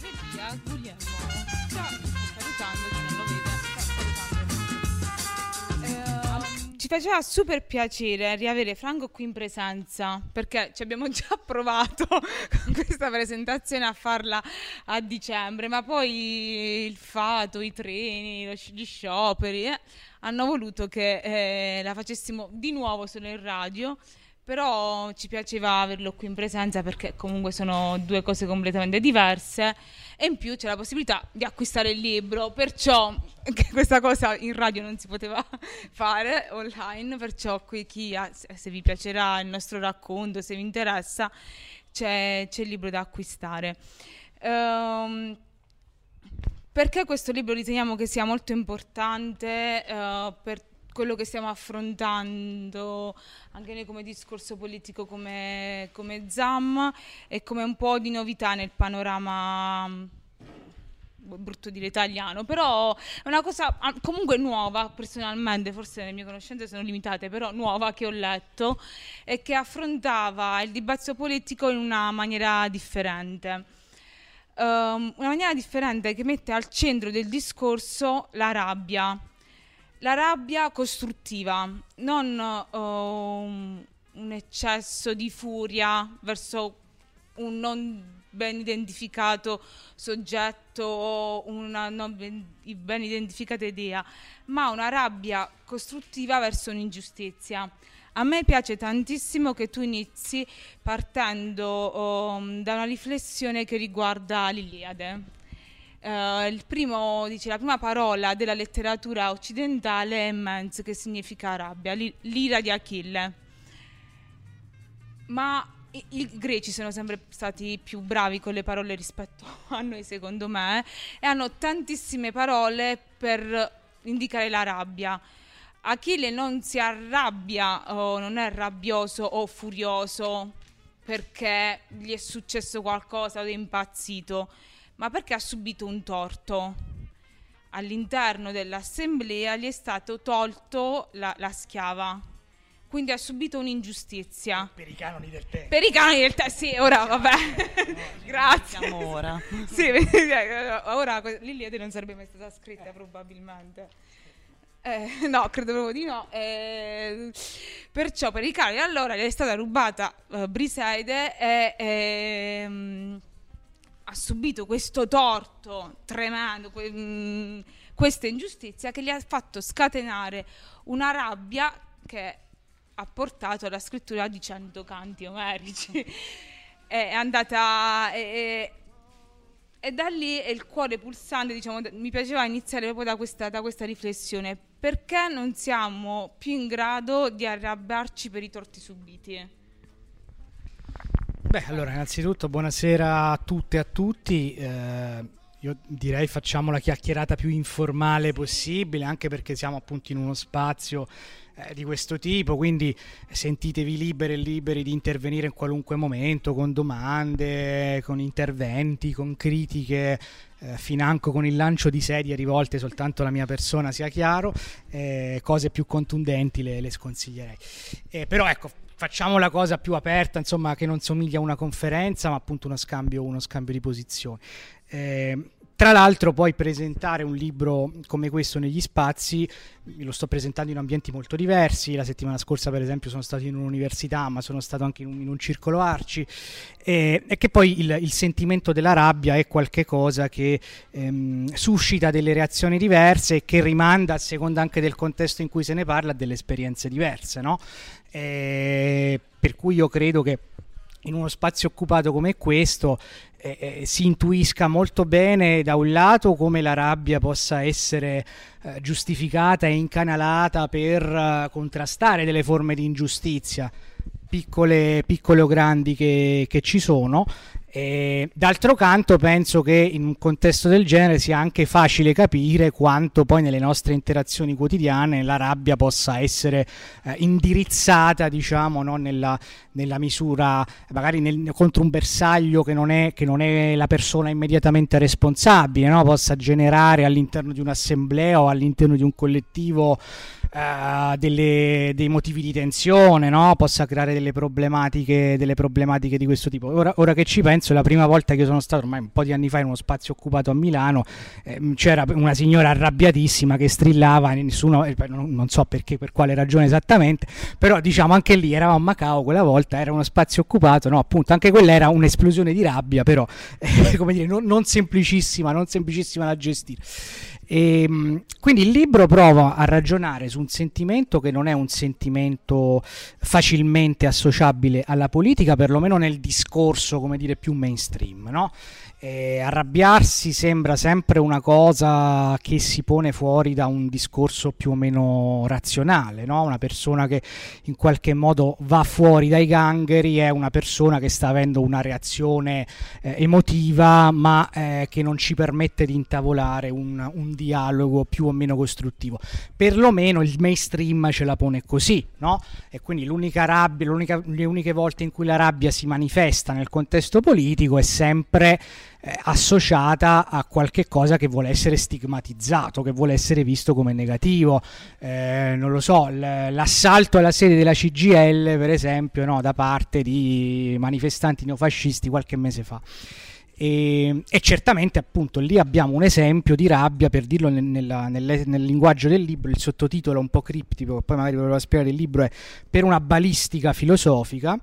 regia Guglielmo sta salutando, che non lo vede, sta salutando. Ci faceva super piacere riavere Franco qui in presenza, perché ci abbiamo già provato con questa presentazione a farla a dicembre, ma poi il fato, i treni, gli scioperi hanno voluto che la facessimo di nuovo solo in radio. Però ci piaceva averlo qui in presenza, perché comunque sono due cose completamente diverse, e in più c'è la possibilità di acquistare il libro, perciò questa cosa in radio non si poteva fare online, perciò qui se vi piacerà il nostro racconto, se vi interessa, c'è il libro da acquistare. Perché questo libro riteniamo che sia molto importante per quello che stiamo affrontando anche noi come discorso politico, come ZAM, e come un po' di novità nel panorama, brutto dire italiano, però è una cosa comunque nuova, personalmente, forse le mie conoscenze sono limitate, però nuova, che ho letto e che affrontava il dibattito politico in una maniera differente. Una maniera differente che mette al centro del discorso la rabbia costruttiva, non un eccesso di furia verso un non ben identificato soggetto o una non ben identificata idea, ma una rabbia costruttiva verso un'ingiustizia. A me piace tantissimo che tu inizi partendo da una riflessione che riguarda l'Iliade. La prima parola della letteratura occidentale è mens, che significa rabbia, l'ira di Achille. Ma i greci sono sempre stati più bravi con le parole rispetto a noi, secondo me, e hanno tantissime parole per indicare la rabbia. Achille non si arrabbia o non è rabbioso o furioso perché gli è successo qualcosa o è impazzito, ma perché ha subito un torto. All'interno dell'assemblea gli è stato tolto la schiava, quindi ha subito un'ingiustizia. Per i canoni del tempo. Per i canoni del tempo, sì, ora vabbè. Grazie. Siamo ora. Sì, ora l'Iliade non sarebbe mai stata scritta probabilmente. No, credo proprio di no. Perciò per i canoni allora gli è stata rubata Briseide e ha subito questo torto tremendo, questa ingiustizia che gli ha fatto scatenare una rabbia che ha portato alla scrittura di 100 canti omerici. È andata e da lì è il cuore pulsante, diciamo. Mi piaceva iniziare proprio da questa riflessione: perché non siamo più in grado di arrabbiarci per i torti subiti? Beh, allora, innanzitutto buonasera a tutte e a tutti. Io direi facciamo la chiacchierata più informale possibile, anche perché siamo appunto in uno spazio di questo tipo, quindi sentitevi liberi e liberi di intervenire in qualunque momento, con domande, con interventi, con critiche, financo con il lancio di sedie rivolte soltanto alla mia persona, sia chiaro. Cose più contundenti le sconsiglierei. Però ecco, facciamo la cosa più aperta, insomma, che non somiglia a una conferenza, ma appunto uno scambio di posizioni. Tra l'altro poi presentare un libro come questo negli spazi, lo sto presentando in ambienti molto diversi. La settimana scorsa per esempio sono stato in un'università, ma sono stato anche in un circolo Arci, e che poi il sentimento della rabbia è qualche cosa che suscita delle reazioni diverse e che rimanda, a seconda anche del contesto in cui se ne parla, a delle esperienze diverse, no? Per cui io credo che in uno spazio occupato come questo si intuisca molto bene, da un lato, come la rabbia possa essere giustificata e incanalata per contrastare delle forme di ingiustizia, piccole o grandi, che ci sono. D'altro canto penso che in un contesto del genere sia anche facile capire quanto poi nelle nostre interazioni quotidiane la rabbia possa essere indirizzata, diciamo, no? nella misura magari contro un bersaglio che non è la persona immediatamente responsabile, no? Possa generare all'interno di un'assemblea o all'interno di un collettivo dei motivi di tensione, no? Possa creare delle problematiche di questo tipo. Ora che ci penso, la prima volta che io sono stato, ormai un po' di anni fa, in uno spazio occupato a Milano, c'era una signora arrabbiatissima che strillava, e nessuno, non so perché, per quale ragione esattamente, però diciamo anche lì eravamo a Macao quella volta, era uno spazio occupato, no? Appunto, anche quella era un'esplosione di rabbia, però come dire, non semplicissima da gestire. Quindi il libro prova a ragionare su un sentimento che non è un sentimento facilmente associabile alla politica, perlomeno nel discorso, come dire, più mainstream, no? Arrabbiarsi sembra sempre una cosa che si pone fuori da un discorso più o meno razionale, no? Una persona che in qualche modo va fuori dai gangheri è una persona che sta avendo una reazione emotiva, ma che non ci permette di intavolare un dialogo più o meno costruttivo. Perlomeno il mainstream ce la pone così, no? E quindi le uniche volte in cui la rabbia si manifesta nel contesto politico è sempre associata a qualche cosa che vuole essere stigmatizzato, che vuole essere visto come negativo. Non lo so, l'assalto alla sede della CGIL, per esempio, no, da parte di manifestanti neofascisti qualche mese fa. E certamente, appunto, lì abbiamo un esempio di rabbia, per dirlo nel linguaggio del libro. Il sottotitolo è un po' criptico, poi magari volevo spiegare. Il libro è Per una balistica filosofica.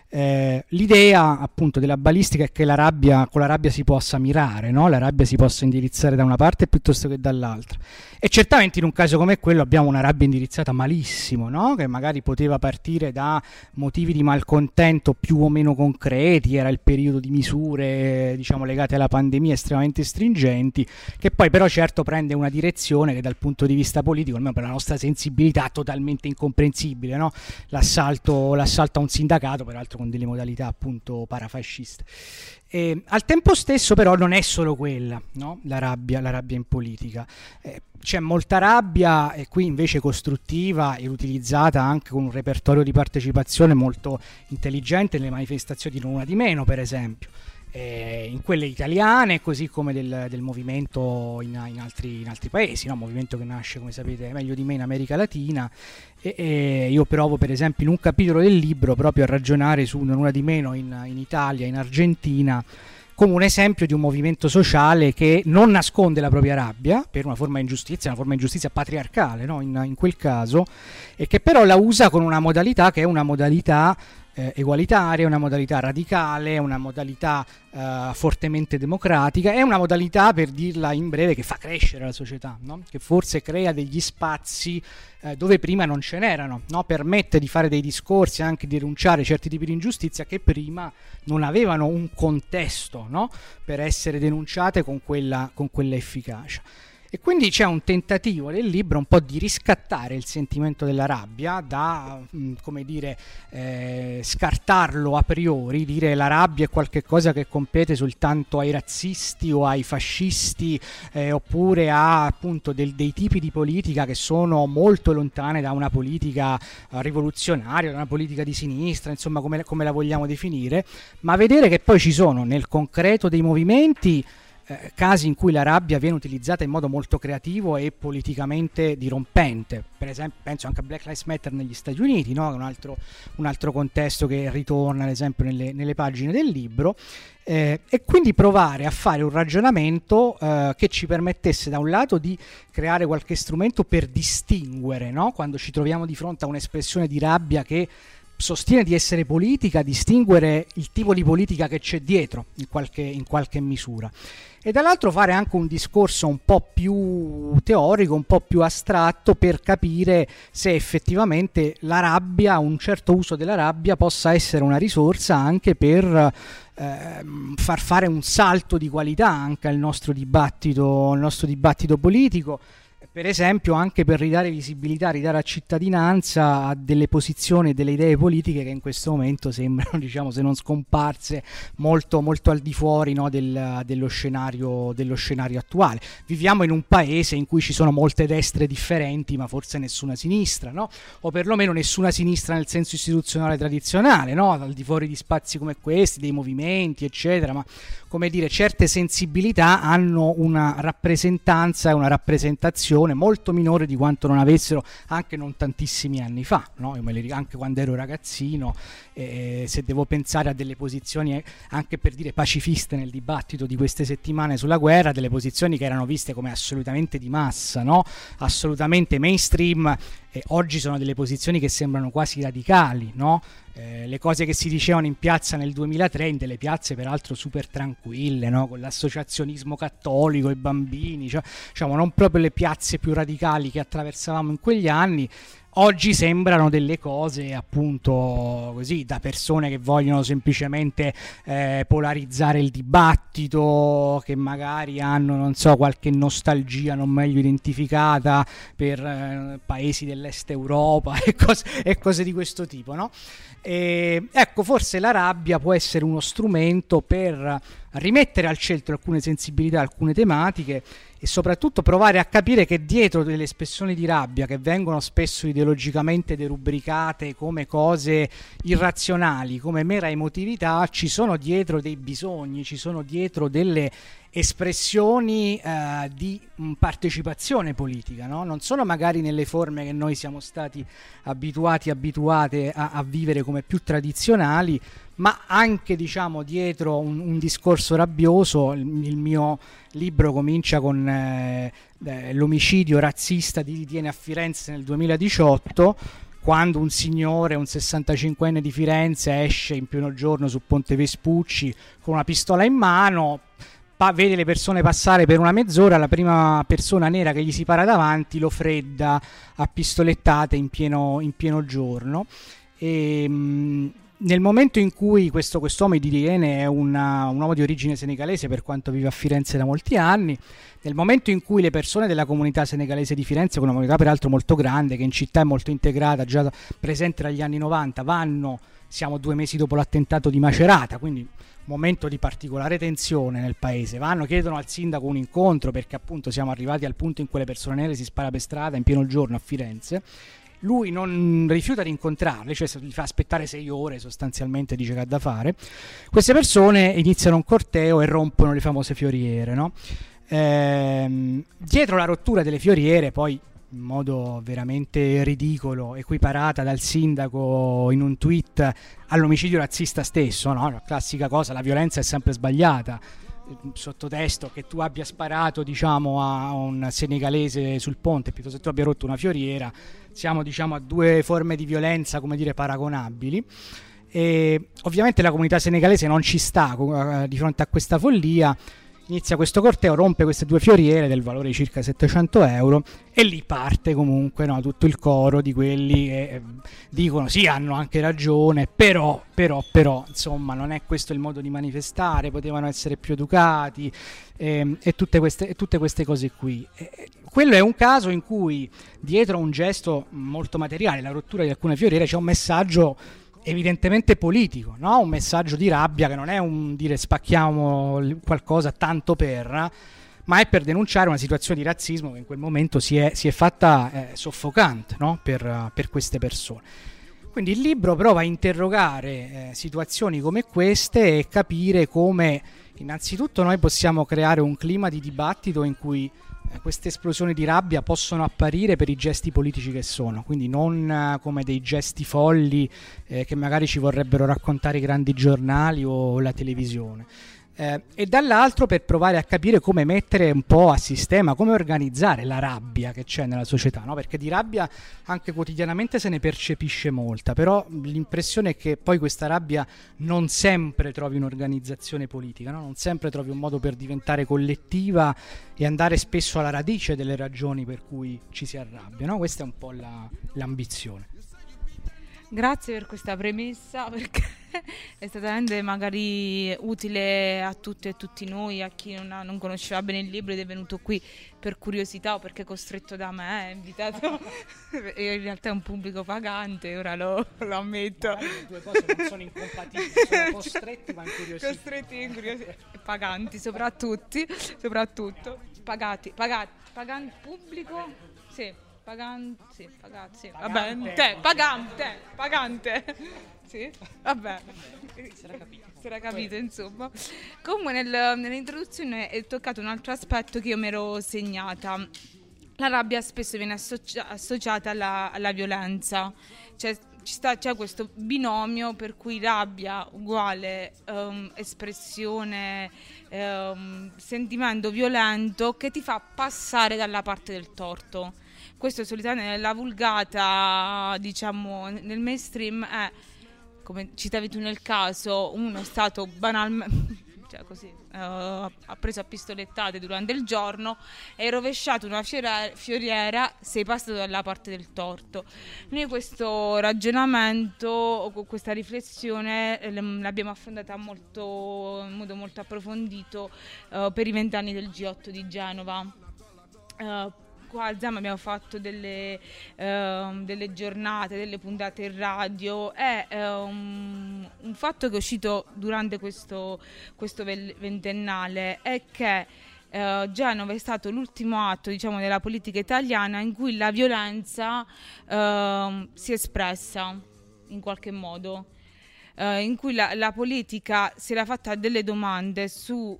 L'idea, appunto, della balistica è che con la rabbia si possa mirare, no? La rabbia si possa indirizzare da una parte piuttosto che dall'altra, e certamente in un caso come quello abbiamo una rabbia indirizzata malissimo, no? Che magari poteva partire da motivi di malcontento più o meno concreti, era il periodo di misure, diciamo, legate alla pandemia estremamente stringenti, che poi però certo prende una direzione che dal punto di vista politico, almeno per la nostra sensibilità, è totalmente incomprensibile, no? L'assalto a un sindacato, peraltro con delle modalità appunto parafasciste. Al tempo stesso però non è solo quella, no? La rabbia in politica. C'è molta rabbia, e qui invece costruttiva e utilizzata anche con un repertorio di partecipazione molto intelligente nelle manifestazioni di Non Una di Meno, per esempio. In quelle italiane, così come del movimento in altri paesi, no? Movimento che nasce, come sapete meglio di me, in America Latina, e io provo, per esempio, in un capitolo del libro proprio a ragionare su Non Una di Meno in Italia, in Argentina, come un esempio di un movimento sociale che non nasconde la propria rabbia per una forma di ingiustizia patriarcale, no? In quel caso, e che però la usa con una modalità che è una modalità egualitaria, una modalità radicale, una modalità fortemente democratica, è una modalità, per dirla in breve, che fa crescere la società, no? Che forse crea degli spazi dove prima non ce n'erano, no? Permette di fare dei discorsi, anche di denunciare certi tipi di ingiustizia che prima non avevano un contesto, no? Per essere denunciate con quella efficacia. E quindi c'è un tentativo nel libro un po' di riscattare il sentimento della rabbia, da, come dire, scartarlo a priori, dire la rabbia è qualcosa che compete soltanto ai razzisti o ai fascisti, oppure a, appunto, dei tipi di politica che sono molto lontane da una politica rivoluzionaria, da una politica di sinistra, insomma, come la vogliamo definire, ma vedere che poi ci sono nel concreto dei movimenti casi in cui la rabbia viene utilizzata in modo molto creativo e politicamente dirompente. Per esempio, penso anche a Black Lives Matter negli Stati Uniti, no? Un altro contesto che ritorna, ad esempio, nelle pagine del libro, e quindi provare a fare un ragionamento che ci permettesse, da un lato, di creare qualche strumento per distinguere, no? Quando ci troviamo di fronte a un'espressione di rabbia che sostiene di essere politica, distinguere il tipo di politica che c'è dietro in qualche misura, e dall'altro fare anche un discorso un po' più teorico, un po' più astratto, per capire se effettivamente la rabbia, un certo uso della rabbia, possa essere una risorsa anche per far fare un salto di qualità anche al nostro dibattito politico. Per esempio, anche per ridare visibilità, ridare cittadinanza a delle posizioni e delle idee politiche che in questo momento sembrano, diciamo, se non scomparse, molto, molto al di fuori, no, dello scenario attuale. Viviamo in un paese in cui ci sono molte destre differenti, ma forse nessuna sinistra, no? O perlomeno nessuna sinistra nel senso istituzionale tradizionale, no? Al di fuori di spazi come questi, dei movimenti, eccetera, ma, come dire, certe sensibilità hanno una rappresentanza e una rappresentazione attenzione molto minore di quanto non avessero anche non tantissimi anni fa, no? Io me le ricordo anche quando ero ragazzino, se devo pensare a delle posizioni anche per dire pacifiste nel dibattito di queste settimane sulla guerra, delle posizioni che erano viste come assolutamente di massa, no? Assolutamente mainstream, e oggi sono delle posizioni che sembrano quasi radicali, no? Le cose che si dicevano in piazza nel 2003, in delle piazze peraltro super tranquille, no? Con l'associazionismo cattolico, i bambini, cioè, diciamo non proprio le piazze più radicali che attraversavamo in quegli anni, oggi sembrano delle cose appunto così, da persone che vogliono semplicemente polarizzare il dibattito, che magari hanno, non so, qualche nostalgia non meglio identificata per paesi dell'est Europa e cose di questo tipo, no? Ecco, forse la rabbia può essere uno strumento per rimettere al centro alcune sensibilità, alcune tematiche, e soprattutto provare a capire che dietro delle espressioni di rabbia, che vengono spesso ideologicamente derubricate come cose irrazionali, come mera emotività, ci sono dietro dei bisogni, ci sono dietro delle espressioni di partecipazione politica, no? Non sono magari nelle forme che noi siamo stati abituate a vivere come più tradizionali, ma anche, diciamo, dietro un discorso rabbioso. Il mio libro comincia con l'omicidio razzista di Ritiene a Firenze nel 2018, quando un signore, un 65enne di Firenze, esce in pieno giorno su Ponte Vespucci con una pistola in mano, vede le persone passare per una mezz'ora, la prima persona nera che gli si para davanti lo fredda a pistolettate in pieno giorno. Nel momento in cui quest'uomo di Ritiene è un uomo di origine senegalese, per quanto vive a Firenze da molti anni, nel momento in cui le persone della comunità senegalese di Firenze, che è una comunità peraltro molto grande, che in città è molto integrata, già presente dagli anni 90, siamo 2 mesi dopo l'attentato di Macerata, quindi momento di particolare tensione nel paese, chiedono al sindaco un incontro perché appunto siamo arrivati al punto in cui le persone nere si spara per strada in pieno giorno a Firenze. Lui non rifiuta di incontrarli, cioè li fa aspettare 6 ore sostanzialmente, dice che ha da fare. Queste persone iniziano un corteo e rompono le famose fioriere, no? Dietro la rottura delle fioriere, poi in modo veramente ridicolo, equiparata dal sindaco in un tweet all'omicidio razzista stesso, no? La classica cosa, la violenza è sempre sbagliata. Sottotesto che tu abbia sparato, diciamo, a un senegalese sul ponte piuttosto che tu abbia rotto una fioriera, siamo, diciamo, a 2 forme di violenza, come dire, paragonabili. E ovviamente la comunità senegalese non ci sta di fronte a questa follia. Inizia questo corteo, rompe queste 2 fioriere del valore di circa 700 euro e lì parte comunque, no, tutto il coro di quelli che dicono sì, hanno anche ragione, però insomma non è questo il modo di manifestare, potevano essere più educati, e tutte queste cose qui. Quello è un caso in cui dietro un gesto molto materiale, la rottura di alcune fioriere, c'è un messaggio evidentemente politico, no? Un messaggio di rabbia che non è un dire spacchiamo qualcosa tanto per, ma è per denunciare una situazione di razzismo che in quel momento si è fatta soffocante, no? per queste persone. Quindi il libro prova a interrogare situazioni come queste e capire come innanzitutto noi possiamo creare un clima di dibattito in cui queste esplosioni di rabbia possono apparire per i gesti politici che sono, quindi non come dei gesti folli che magari ci vorrebbero raccontare i grandi giornali o la televisione. E dall'altro per provare a capire come mettere un po' a sistema, come organizzare la rabbia che c'è nella società, no? Perché di rabbia anche quotidianamente se ne percepisce molta, però l'impressione è che poi questa rabbia non sempre trovi un'organizzazione politica, no? Non sempre trovi un modo per diventare collettiva e andare spesso alla radice delle ragioni per cui ci si arrabbia, no? Questa è un po' l'ambizione. Grazie per questa premessa, perché è stata veramente magari utile a tutte e tutti noi, a chi non conosceva bene il libro ed è venuto qui per curiosità o perché costretto da me, è invitato. E in realtà è un pubblico pagante, ora lo ammetto. Magari le 2 cose non sono incompatibili, sono costretti ma incuriositi. Costretti e incuriositi, paganti soprattutto, pagati, pubblico, sì. Pagante, pagante. Sì, vabbè. Si era capito, insomma. Comunque nell'introduzione è toccato un altro aspetto che io mi ero segnata. la rabbia spesso viene associata alla violenza, c'è questo binomio per cui rabbia uguale espressione, sentimento violento che ti fa passare dalla parte del torto. Questo solitamente nella vulgata, diciamo nel mainstream, è, come citavi tu nel caso, uno è stato banalmente così, ha preso a pistolettate durante il giorno e rovesciato una fioriera, sei passato dalla parte del torto. Noi questo ragionamento, questa riflessione l'abbiamo affrontata in modo molto approfondito per i 20 anni del G8 di Genova. Qua al ZAM abbiamo fatto delle giornate, delle puntate in radio. È un fatto che è uscito durante questo ventennale è che Genova è stato l'ultimo atto, diciamo, della politica italiana in cui la violenza si è espressa in qualche modo. In cui la politica si era fatta delle domande su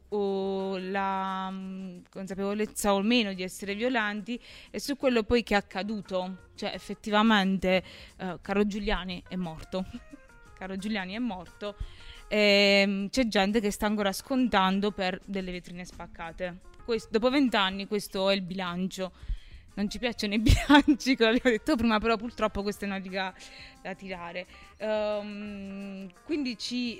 la consapevolezza o meno di essere violenti e su quello poi che è accaduto. Cioè effettivamente Caro Giuliani è morto. Caro Giuliani è morto e c'è gente che sta ancora scontando per delle vetrine spaccate. Dopo 20 anni questo è il bilancio. Non ci piacciono i bilanci, come abbiamo detto prima, però purtroppo questa è una riga da tirare. Quindi ci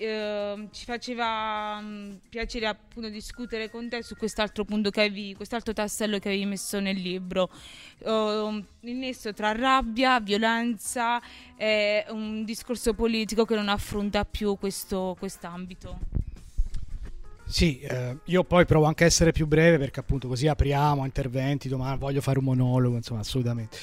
faceva piacere appunto discutere con te su quest'altro punto quest'altro tassello che avevi messo nel libro. Il nesso tra rabbia, violenza e un discorso politico che non affronta più quest'ambito. Sì, io poi provo anche a essere più breve perché appunto così apriamo interventi, domani voglio fare un monologo, insomma, assolutamente.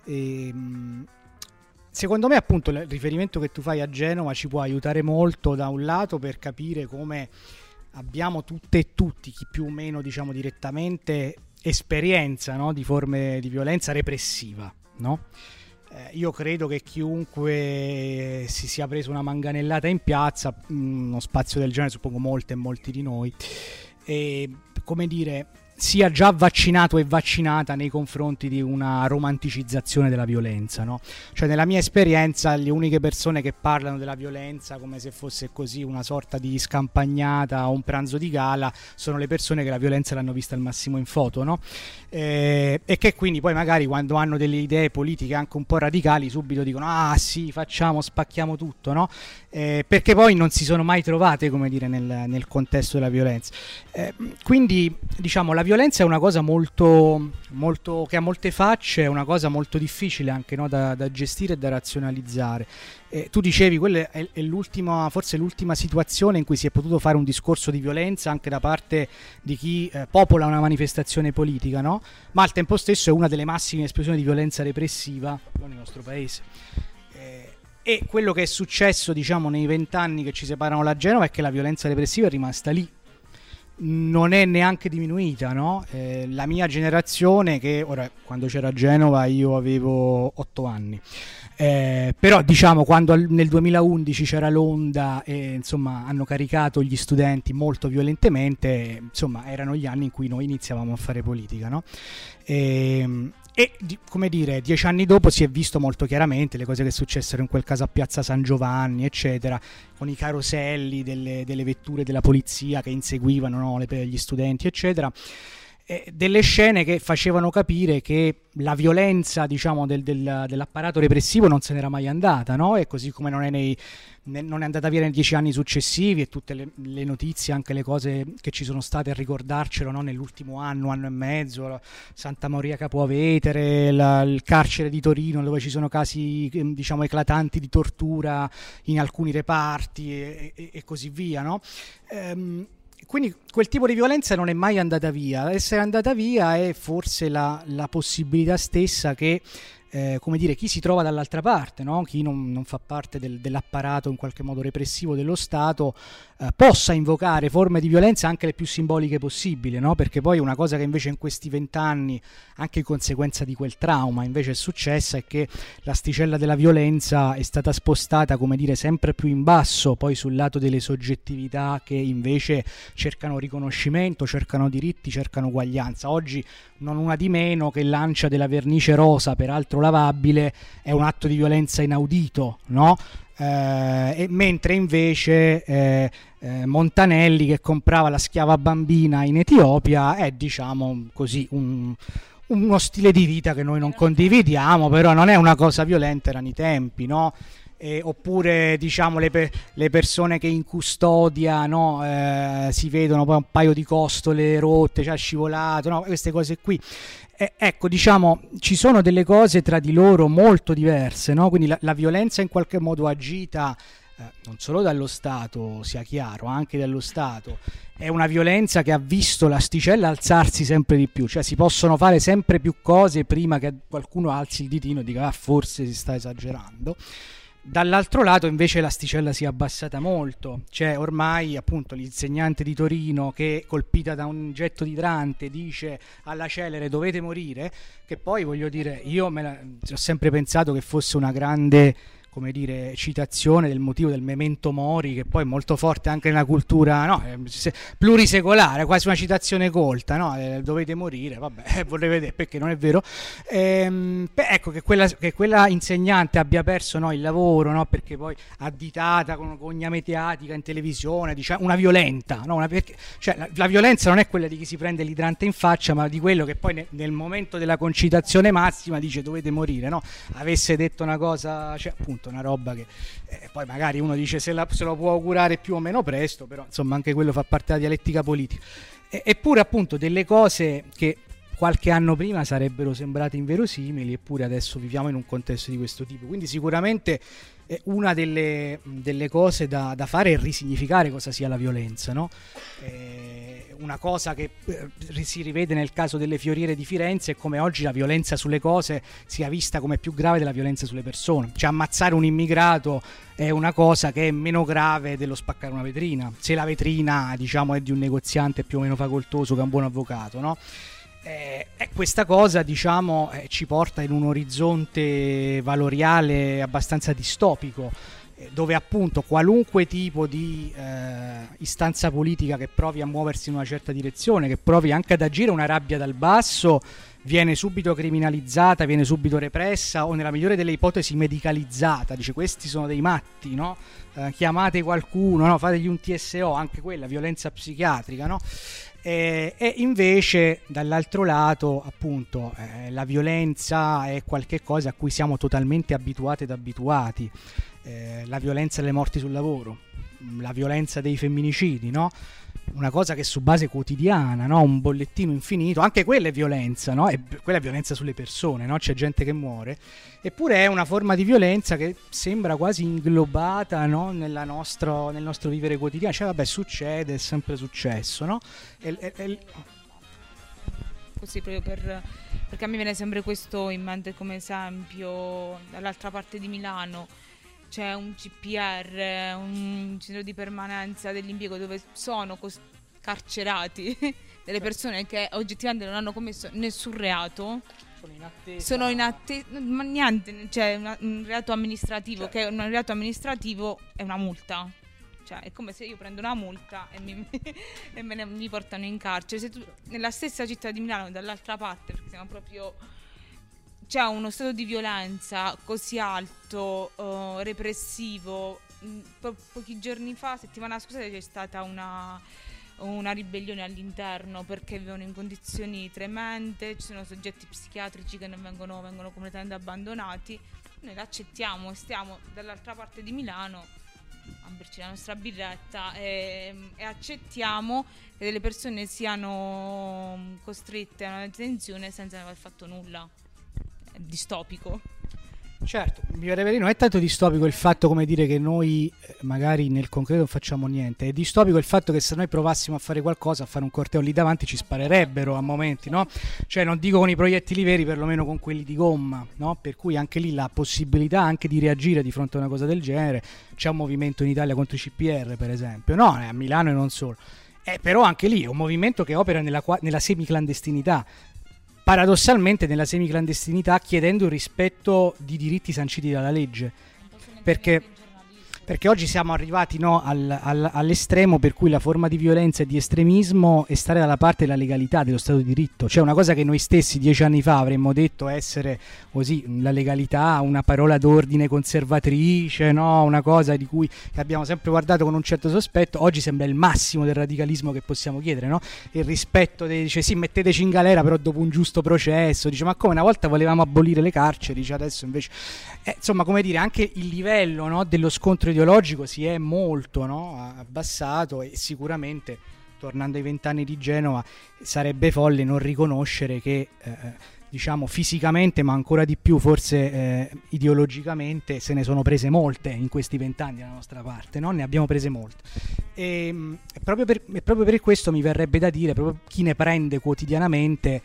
Secondo me appunto il riferimento che tu fai a Genova ci può aiutare molto, da un lato per capire come abbiamo tutte e tutti, chi più o meno diciamo direttamente, esperienza, no, di forme di violenza repressiva, no? Io credo che chiunque si sia preso una manganellata in piazza, uno spazio del genere, suppongo molti di noi, come dire, sia già vaccinato e vaccinata nei confronti di una romanticizzazione della violenza, no? Cioè nella mia esperienza le uniche persone che parlano della violenza come se fosse così una sorta di scampagnata o un pranzo di gala sono le persone che la violenza l'hanno vista al massimo in foto, no? E che quindi poi magari quando hanno delle idee politiche anche un po' radicali subito dicono ah sì, spacchiamo tutto, no? Perché poi non si sono mai trovate, come dire, nel contesto della violenza. Quindi diciamo la violenza è una cosa molto che ha molte facce, è una cosa molto difficile anche, no, da gestire e da razionalizzare. Tu dicevi quella è forse l'ultima situazione in cui si è potuto fare un discorso di violenza anche da parte di chi popola una manifestazione politica, no? Ma al tempo stesso è una delle massime esplosioni di violenza repressiva nel nostro paese. E quello che è successo, diciamo, nei 20 anni che ci separano da Genova è che la violenza repressiva è rimasta lì, non è neanche diminuita, no? La mia generazione, che ora quando c'era Genova io avevo 8 anni, però diciamo quando nel 2011 c'era l'onda e insomma hanno caricato gli studenti molto violentemente, insomma erano gli anni in cui noi iniziavamo a fare politica, no? Come dire, 10 anni dopo si è visto molto chiaramente le cose che successero in quel caso a Piazza San Giovanni, eccetera, con i caroselli delle vetture della polizia che inseguivano, no, gli studenti, eccetera. Delle scene che facevano capire che la violenza, diciamo, dell'apparato repressivo non se n'era mai andata, no? E così come non è andata via nei 10 anni successivi, e tutte le notizie, anche le cose che ci sono state a ricordarcelo, no? Nell'ultimo anno e mezzo, Santa Maria Capua Vetere, il carcere di Torino dove ci sono casi, diciamo, eclatanti di tortura in alcuni reparti e così via, no? Quindi quel tipo di violenza non è mai andata via. Essere andata via è forse la possibilità stessa che come dire, chi si trova dall'altra parte, no? Chi non fa parte dell'apparato in qualche modo repressivo dello Stato, possa invocare forme di violenza anche le più simboliche possibili, no? Perché poi una cosa che invece in questi 20 anni, anche in conseguenza di quel trauma, invece è successa, è che l'asticella della violenza è stata spostata, come dire, sempre più in basso, poi sul lato delle soggettività che invece cercano riconoscimento, cercano diritti, cercano uguaglianza. Oggi non una di meno che lancia della vernice rosa, peraltro lavabile, è un atto di violenza inaudito, no? E mentre invece Montanelli, che comprava la schiava bambina in Etiopia, è, diciamo così, uno stile di vita che noi non condividiamo, però non è una cosa violenta, erano i tempi, no? Oppure, diciamo, le persone che in custodia, no, si vedono poi un paio di costole rotte, cioè scivolato, no? Queste cose qui. Ecco, diciamo, ci sono delle cose tra di loro molto diverse, no? Quindi la violenza in qualche modo agita non solo dallo Stato, sia chiaro, anche dallo Stato, è una violenza che ha visto l'asticella alzarsi sempre di più, cioè si possono fare sempre più cose prima che qualcuno alzi il ditino e dica forse si sta esagerando. Dall'altro lato invece l'asticella si è abbassata molto, cioè ormai appunto l'insegnante di Torino che colpita da un getto idrante dice alla celere dovete morire, che poi voglio dire, io ho sempre pensato che fosse una grande, come dire, citazione del motivo del memento mori, che poi è molto forte anche nella cultura, no, plurisecolare, quasi una citazione colta, no? Dovete morire, vabbè, vorrei vedere perché non è vero. Ecco, che quella insegnante abbia perso, no, il lavoro, no? Perché poi additata con gogna mediatica in televisione, diciamo, una violenta, no? Cioè, la violenza non è quella di chi si prende l'idrante in faccia, ma di quello che poi nel momento della concitazione massima dice dovete morire, no? Avesse detto una cosa, cioè appunto una roba che poi magari uno dice se lo può augurare più o meno presto, però insomma anche quello fa parte della dialettica politica. Eppure appunto delle cose che qualche anno prima sarebbero sembrate inverosimili, eppure adesso viviamo in un contesto di questo tipo, quindi sicuramente una delle cose da fare è risignificare cosa sia la violenza, no? Una cosa che si rivede nel caso delle fioriere di Firenze è come oggi la violenza sulle cose sia vista come più grave della violenza sulle persone, cioè ammazzare un immigrato è una cosa che è meno grave dello spaccare una vetrina, se la vetrina, diciamo, è di un negoziante più o meno facoltoso che è un buon avvocato, no? Questa cosa, diciamo, ci porta in un orizzonte valoriale abbastanza distopico, dove appunto qualunque tipo di istanza politica che provi a muoversi in una certa direzione, che provi anche ad agire una rabbia dal basso, viene subito criminalizzata, viene subito repressa o nella migliore delle ipotesi medicalizzata. Dice questi sono dei matti, no? Chiamate qualcuno, no? Fategli un TSO, anche quella violenza psichiatrica, no? E invece dall'altro lato appunto la violenza è qualche cosa a cui siamo totalmente abituati ed abituati, la violenza delle morti sul lavoro, la violenza dei femminicidi, no? Una cosa che è su base quotidiana, no? Un bollettino infinito, anche quella è violenza, no? E quella è violenza sulle persone, no? C'è gente che muore, eppure è una forma di violenza che sembra quasi inglobata, no? Nel nostro vivere quotidiano, cioè vabbè succede, è sempre successo, no? Così proprio perché a me viene sempre questo in mente come esempio, dall'altra parte di Milano c'è un CPR, un centro di permanenza dell'impiego dove sono carcerati delle persone che oggettivamente non hanno commesso nessun reato. Sono in attesa, ma niente, cioè un reato amministrativo, certo. Che un reato amministrativo è una multa. Cioè è come se io prendo una multa e mi portano in carcere. Se tu nella stessa città di Milano, dall'altra parte, perché siamo proprio... c'è uno stato di violenza così alto, repressivo. Pochi giorni fa, settimana scorsa, c'è stata una ribellione all'interno perché vivono in condizioni tremende, ci sono soggetti psichiatrici che non vengono completamente abbandonati. Noi l'accettiamo e stiamo dall'altra parte di Milano a berci la nostra birretta e accettiamo che delle persone siano costrette a una detenzione senza aver fatto nulla. È distopico. Certo, mi verrebbe dire, non è tanto distopico il fatto, come dire, che noi magari nel concreto non facciamo niente, è distopico il fatto che se noi provassimo a fare qualcosa, a fare un corteo lì davanti, ci sparerebbero a momenti, no? Cioè non dico con i proiettili veri, perlomeno con quelli di gomma, no? Per cui anche lì la possibilità anche di reagire di fronte a una cosa del genere, c'è un movimento in Italia contro i CPR per esempio, no? A Milano e non solo, però anche lì è un movimento che opera nella semiclandestinità, paradossalmente nella semiclandestinità, chiedendo il rispetto di diritti sanciti dalla legge, perché oggi siamo arrivati, no, all'estremo per cui la forma di violenza e di estremismo è stare dalla parte della legalità, dello Stato di diritto, cioè una cosa che noi stessi 10 anni fa avremmo detto essere così, la legalità, una parola d'ordine conservatrice, no? Una cosa di cui abbiamo sempre guardato con un certo sospetto, oggi sembra il massimo del radicalismo che possiamo chiedere, no? Il rispetto, dice sì, metteteci in galera però dopo un giusto processo, dice ma come, una volta volevamo abolire le carceri, dice adesso invece insomma, come dire, anche il livello, no, dello scontro ideologico si è molto, no, abbassato, e sicuramente, tornando ai 20 anni di Genova, sarebbe folle non riconoscere che diciamo fisicamente, ma ancora di più forse ideologicamente, se ne sono prese molte in questi 20 anni dalla nostra parte, no? Ne abbiamo prese molte, e proprio per questo mi verrebbe da dire, proprio chi ne prende quotidianamente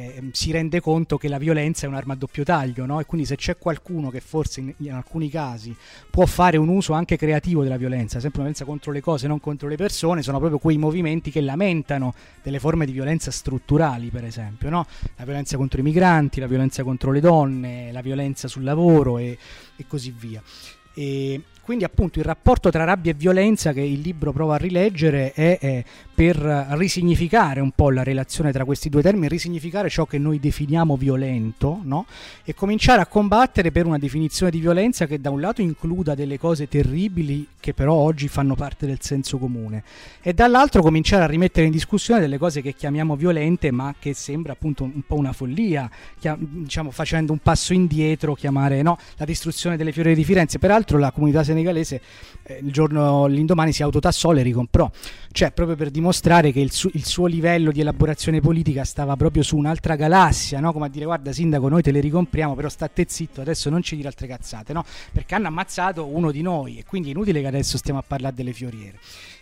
si rende conto che la violenza è un'arma a doppio taglio, no? E quindi se c'è qualcuno che forse in alcuni casi può fare un uso anche creativo della violenza, sempre una violenza contro le cose, non contro le persone, sono proprio quei movimenti che lamentano delle forme di violenza strutturali, per esempio, no? La violenza contro i migranti, la violenza contro le donne, la violenza sul lavoro e così via. E quindi appunto il rapporto tra rabbia e violenza che il libro prova a rileggere è per risignificare un po' la relazione tra questi due termini, risignificare ciò che noi definiamo violento, no? E cominciare a combattere per una definizione di violenza che da un lato includa delle cose terribili che però oggi fanno parte del senso comune, e dall'altro cominciare a rimettere in discussione delle cose che chiamiamo violente ma che sembra appunto un po' una follia, diciamo, facendo un passo indietro, chiamare, no, la distruzione delle fioriere di Firenze. Peraltro la comunità senegalese l'indomani si autotassò, le ricomprò, cioè proprio per dimostrare che il suo livello di elaborazione politica stava proprio su un'altra galassia, no? Come a dire, guarda sindaco, noi te le ricompriamo, però state zitto, adesso non ci dire altre cazzate, no? Perché hanno ammazzato uno di noi e quindi è inutile che adesso stiamo a parlare delle fioriere.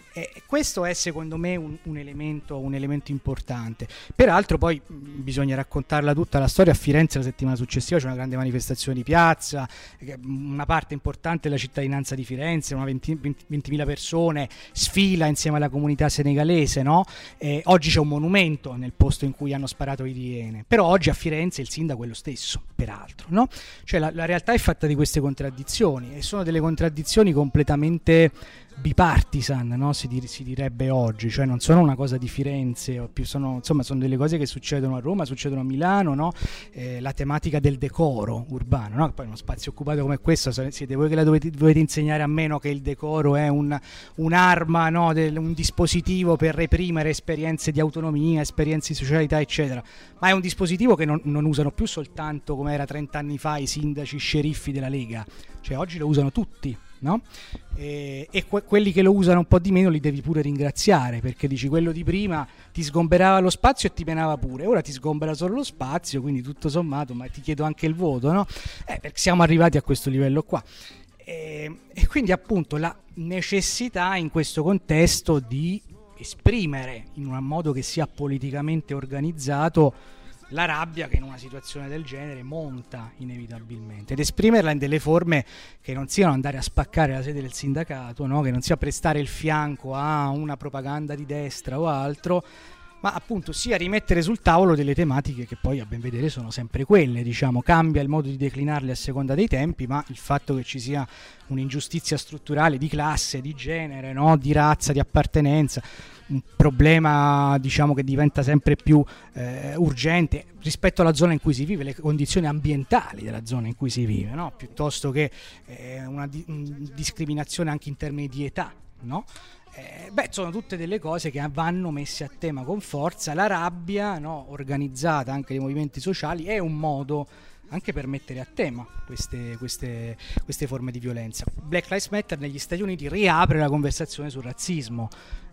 Questo è secondo me un elemento importante. Peraltro poi bisogna raccontarla tutta la storia. A Firenze la settimana successiva c'è una grande manifestazione di piazza, una parte importante della cittadinanza di Firenze, una 20.000 persone sfila insieme alla comunità senegalese, no? Oggi c'è un monumento nel posto in cui hanno sparato i Iene, però oggi a Firenze il sindaco è lo stesso, peraltro, no? Cioè la realtà è fatta di queste contraddizioni, e sono delle contraddizioni completamente bipartisan, no? Si direbbe oggi, cioè non sono una cosa di Firenze, o più sono delle cose che succedono a Roma, succedono a Milano, no? La tematica del decoro urbano, no? Poi uno spazio occupato come questo, siete voi che la dovete insegnare a me, no? Che il decoro è un'arma, no? Un dispositivo per reprimere esperienze di autonomia, esperienze di socialità, eccetera, ma è un dispositivo che non usano più soltanto, come era 30 anni fa, i sindaci, i sceriffi della Lega, cioè oggi lo usano tutti, no? Quelli che lo usano un po' di meno li devi pure ringraziare, perché dici, quello di prima ti sgomberava lo spazio e ti menava pure, ora ti sgombera solo lo spazio, quindi tutto sommato, ma ti chiedo anche il voto, no? Perché siamo arrivati a questo livello qua, e quindi appunto la necessità in questo contesto di esprimere in un modo che sia politicamente organizzato la rabbia che in una situazione del genere monta inevitabilmente, ed esprimerla in delle forme che non siano andare a spaccare la sede del sindacato, no? Che non sia prestare il fianco a una propaganda di destra o altro, ma appunto sia rimettere sul tavolo delle tematiche che poi a ben vedere sono sempre quelle, diciamo, cambia il modo di declinarle a seconda dei tempi, ma il fatto che ci sia un'ingiustizia strutturale di classe, di genere, no? Di razza, di appartenenza, un problema, diciamo, che diventa sempre più urgente rispetto alla zona in cui si vive, le condizioni ambientali della zona in cui si vive, no? Piuttosto che una discriminazione anche in termini di età, no? Sono tutte delle cose che vanno messe a tema con forza. La rabbia, no, organizzata anche dai movimenti sociali, è un modo anche per mettere a tema queste forme di violenza. Black Lives Matter negli Stati Uniti riapre la conversazione sul razzismo,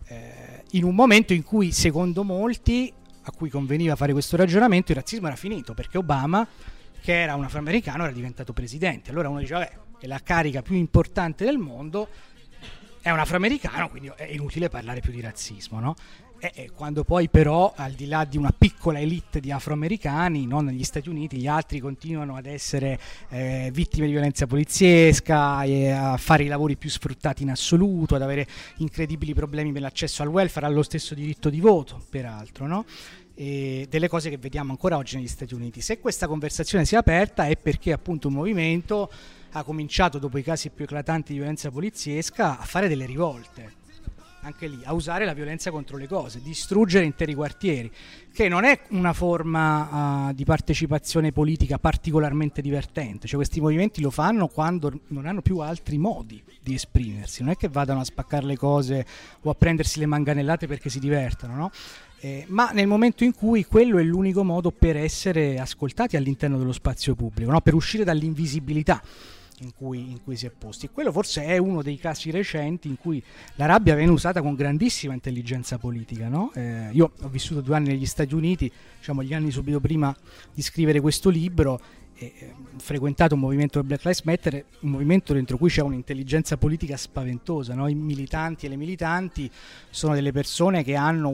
in un momento in cui, secondo molti a cui conveniva fare questo ragionamento, il razzismo era finito, perché Obama, perché era un afroamericano, era diventato presidente. Allora uno dice, vabbè, è la carica più importante del mondo, è un afroamericano, quindi è inutile parlare più di razzismo, no? E quando poi però, al di là di una piccola elite di afroamericani, no, negli Stati Uniti gli altri continuano ad essere vittime di violenza poliziesca, e a fare i lavori più sfruttati in assoluto, ad avere incredibili problemi per l'accesso al welfare, allo stesso diritto di voto, peraltro, no? E delle cose che vediamo ancora oggi negli Stati Uniti. Se questa conversazione si è aperta è perché appunto un movimento ha cominciato, dopo i casi più eclatanti di violenza poliziesca, a fare delle rivolte, anche lì, a usare la violenza contro le cose, distruggere interi quartieri, che non è una forma di partecipazione politica particolarmente divertente. Cioè questi movimenti lo fanno quando non hanno più altri modi di esprimersi, non è che vadano a spaccare le cose o a prendersi le manganellate perché si divertano, no? Ma nel momento in cui quello è l'unico modo per essere ascoltati all'interno dello spazio pubblico, no? Per uscire dall'invisibilità in cui si è posti. E quello forse è uno dei casi recenti in cui la rabbia viene usata con grandissima intelligenza politica, no? Io ho vissuto 2 anni negli Stati Uniti, diciamo gli anni subito prima di scrivere questo libro, ho frequentato un movimento del Black Lives Matter, un movimento dentro cui c'è un'intelligenza politica spaventosa, no? I militanti e le militanti sono delle persone che hanno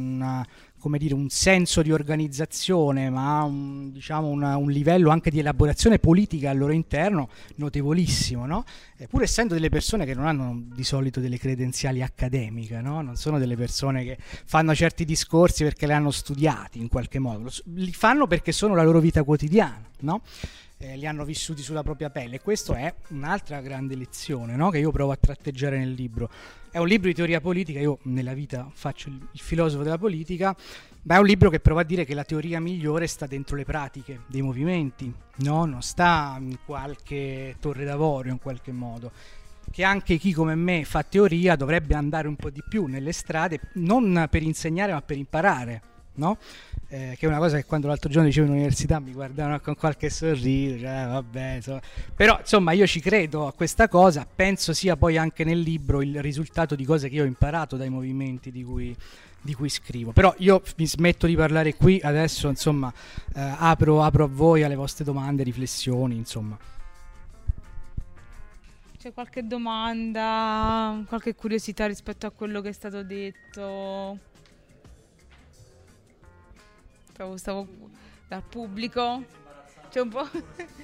un senso di organizzazione, ma un livello anche di elaborazione politica al loro interno notevolissimo, no? Pur essendo delle persone che non hanno di solito delle credenziali accademiche, no? Non sono delle persone che fanno certi discorsi perché li hanno studiati in qualche modo, li fanno perché sono la loro vita quotidiana, no? Li hanno vissuti sulla propria pelle, e questo è un'altra grande lezione, no? Che io provo a tratteggiare nel libro. È un libro di teoria politica, io nella vita faccio il filosofo della politica, ma è un libro che prova a dire che la teoria migliore sta dentro le pratiche dei movimenti, no? Non sta in qualche torre d'avorio in qualche modo, che anche chi come me fa teoria dovrebbe andare un po' di più nelle strade, non per insegnare ma per imparare, no? Che è una cosa che quando l'altro giorno dicevo in università mi guardavano con qualche sorriso, cioè, vabbè, insomma. Però insomma io ci credo a questa cosa, penso sia poi anche nel libro il risultato di cose che io ho imparato dai movimenti di cui scrivo. Però io mi smetto di parlare qui adesso, insomma, apro a voi, alle vostre domande, riflessioni, insomma. C'è qualche domanda, qualche curiosità rispetto a quello che è stato detto? Stavo dal pubblico, c'è un po'.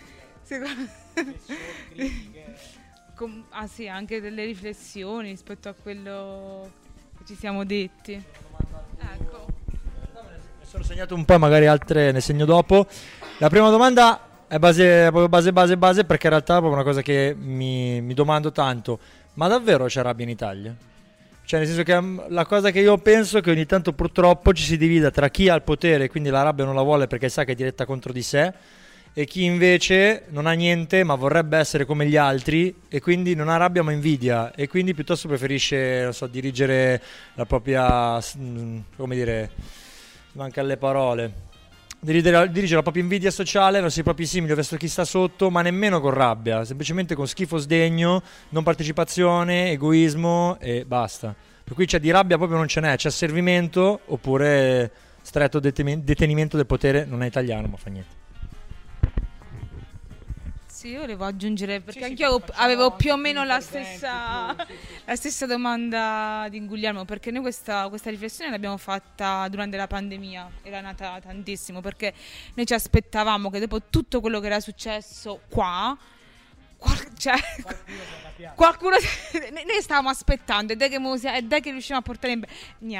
Sì, anche delle riflessioni rispetto a quello che ci siamo detti. Ecco. Mi sono segnato un po', magari altre ne segno dopo. La prima domanda è base, perché in realtà è proprio una cosa che mi domando tanto: ma davvero c'è rabbia in Italia? Cioè, nel senso che la cosa che io penso è che ogni tanto purtroppo ci si divida tra chi ha il potere, quindi la rabbia non la vuole perché sa che è diretta contro di sé, e chi invece non ha niente ma vorrebbe essere come gli altri e quindi non ha rabbia ma invidia, e quindi piuttosto preferisce, non so, dirigere la propria, come dire, manca le parole, dirige la propria invidia sociale verso i propri simili, verso chi sta sotto, ma nemmeno con rabbia, semplicemente con schifo, sdegno, non partecipazione, egoismo e basta. Per cui c'è di rabbia proprio non ce n'è, c'è asservimento oppure stretto detenimento del potere. Non è italiano, ma fa niente. Sì, io volevo aggiungere, perché anch'io avevo più o meno la stessa domanda di Guglielmo, perché noi questa riflessione l'abbiamo fatta durante la pandemia, era nata tantissimo, perché noi ci aspettavamo che dopo tutto quello che era successo qua, qualcuno noi stavamo aspettando, ed è che riusciamo a portare in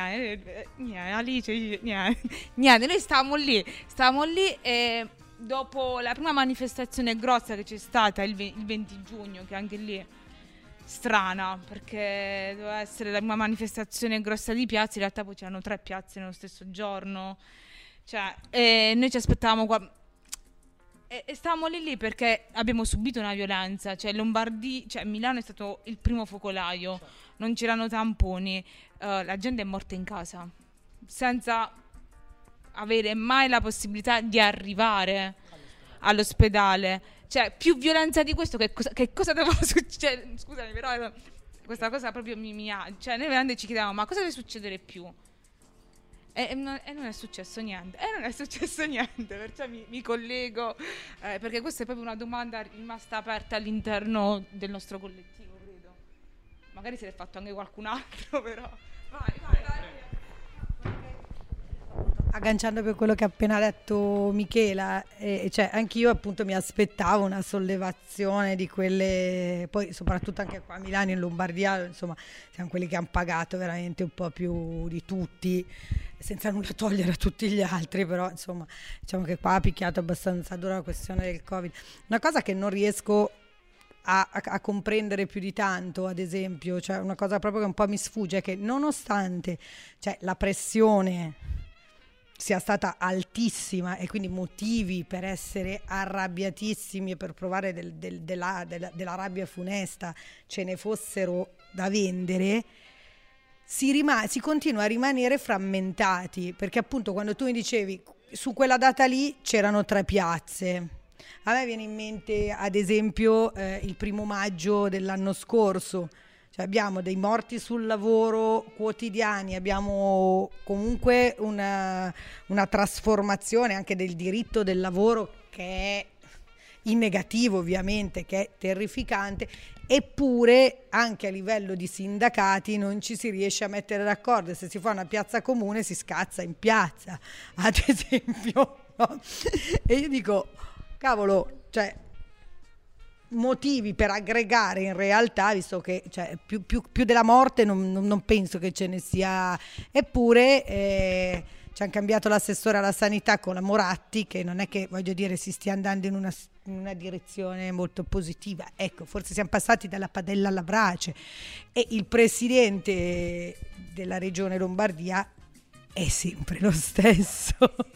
niente, noi stavamo lì e dopo la prima manifestazione grossa che c'è stata il 20 giugno, che anche lì strana, perché doveva essere la prima manifestazione grossa di piazza, in realtà poi c'erano 3 piazze nello stesso giorno, cioè, e noi ci aspettavamo qua. E stavamo lì perché abbiamo subito una violenza, cioè Milano è stato il primo focolaio, non c'erano tamponi, la gente è morta in casa senza avere mai la possibilità di arrivare all'ospedale. Cioè, più violenza di questo, che cosa deve succedere? Scusami, però questa cosa proprio cioè, noi veramente ci chiediamo, ma cosa deve succedere più? E non è successo niente, perciò mi collego, perché questa è proprio una domanda rimasta aperta all'interno del nostro collettivo, credo. Magari se l'è fatto anche qualcun altro, però. Vai. Agganciando per quello che ha appena detto Michela, cioè anch'io appunto mi aspettavo una sollevazione di quelle, poi soprattutto anche qua a Milano, in Lombardia, insomma siamo quelli che hanno pagato veramente un po' più di tutti, senza nulla togliere a tutti gli altri, però insomma diciamo che qua ha picchiato abbastanza dura la questione del Covid. Una cosa che non riesco a comprendere più di tanto, ad esempio, cioè una cosa proprio che un po' mi sfugge, è che nonostante, cioè, la pressione sia stata altissima e quindi motivi per essere arrabbiatissimi e per provare della rabbia funesta ce ne fossero da vendere, si continua a rimanere frammentati, perché appunto quando tu mi dicevi su quella data lì c'erano 3 piazze, a me viene in mente ad esempio il 1° maggio dell'anno scorso. Cioè abbiamo dei morti sul lavoro quotidiani, abbiamo comunque una trasformazione anche del diritto del lavoro che è in negativo, ovviamente, che è terrificante, eppure anche a livello di sindacati non ci si riesce a mettere d'accordo. Se si fa una piazza comune si scazza in piazza, ad esempio, no? E io dico, cavolo, cioè motivi per aggregare in realtà, visto che cioè, più della morte non penso che ce ne sia, eppure ci hanno cambiato l'assessore alla sanità con la Moratti, che non è che, voglio dire, si stia andando in una direzione molto positiva, ecco, forse siamo passati dalla padella alla brace, e il presidente della regione Lombardia è sempre lo stesso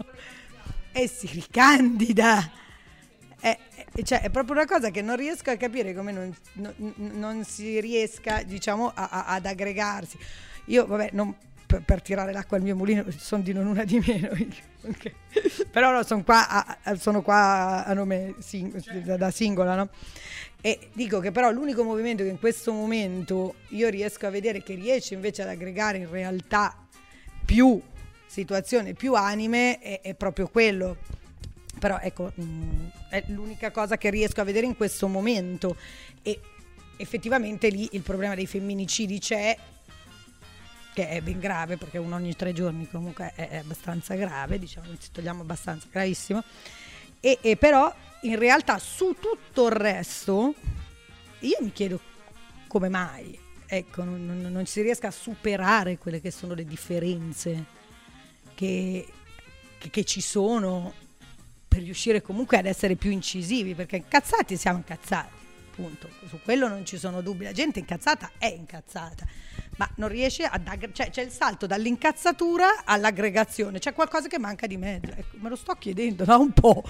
e si ricandida. Cioè, è proprio una cosa che non riesco a capire, come non si riesca, diciamo, ad aggregarsi. Io, vabbè, non per tirare l'acqua al mio mulino, sono di non una di meno, okay. Però no, sono qua a nome da singola, no? E dico che però l'unico movimento che in questo momento io riesco a vedere che riesce invece ad aggregare in realtà più situazioni, più anime, è proprio quello. Però ecco, è l'unica cosa che riesco a vedere in questo momento, e effettivamente lì il problema dei femminicidi c'è, che è ben grave, perché uno ogni 3 giorni comunque è abbastanza grave, diciamo, ci togliamo abbastanza, gravissimo, e però in realtà su tutto il resto io mi chiedo come mai, ecco, non si riesca a superare quelle che sono le differenze che ci sono, per riuscire comunque ad essere più incisivi, perché incazzati siamo incazzati, punto, su quello non ci sono dubbi, la gente incazzata è incazzata, ma non riesce cioè c'è il salto dall'incazzatura all'aggregazione, c'è qualcosa che manca di mezzo, ecco, me lo sto chiedendo da un po'.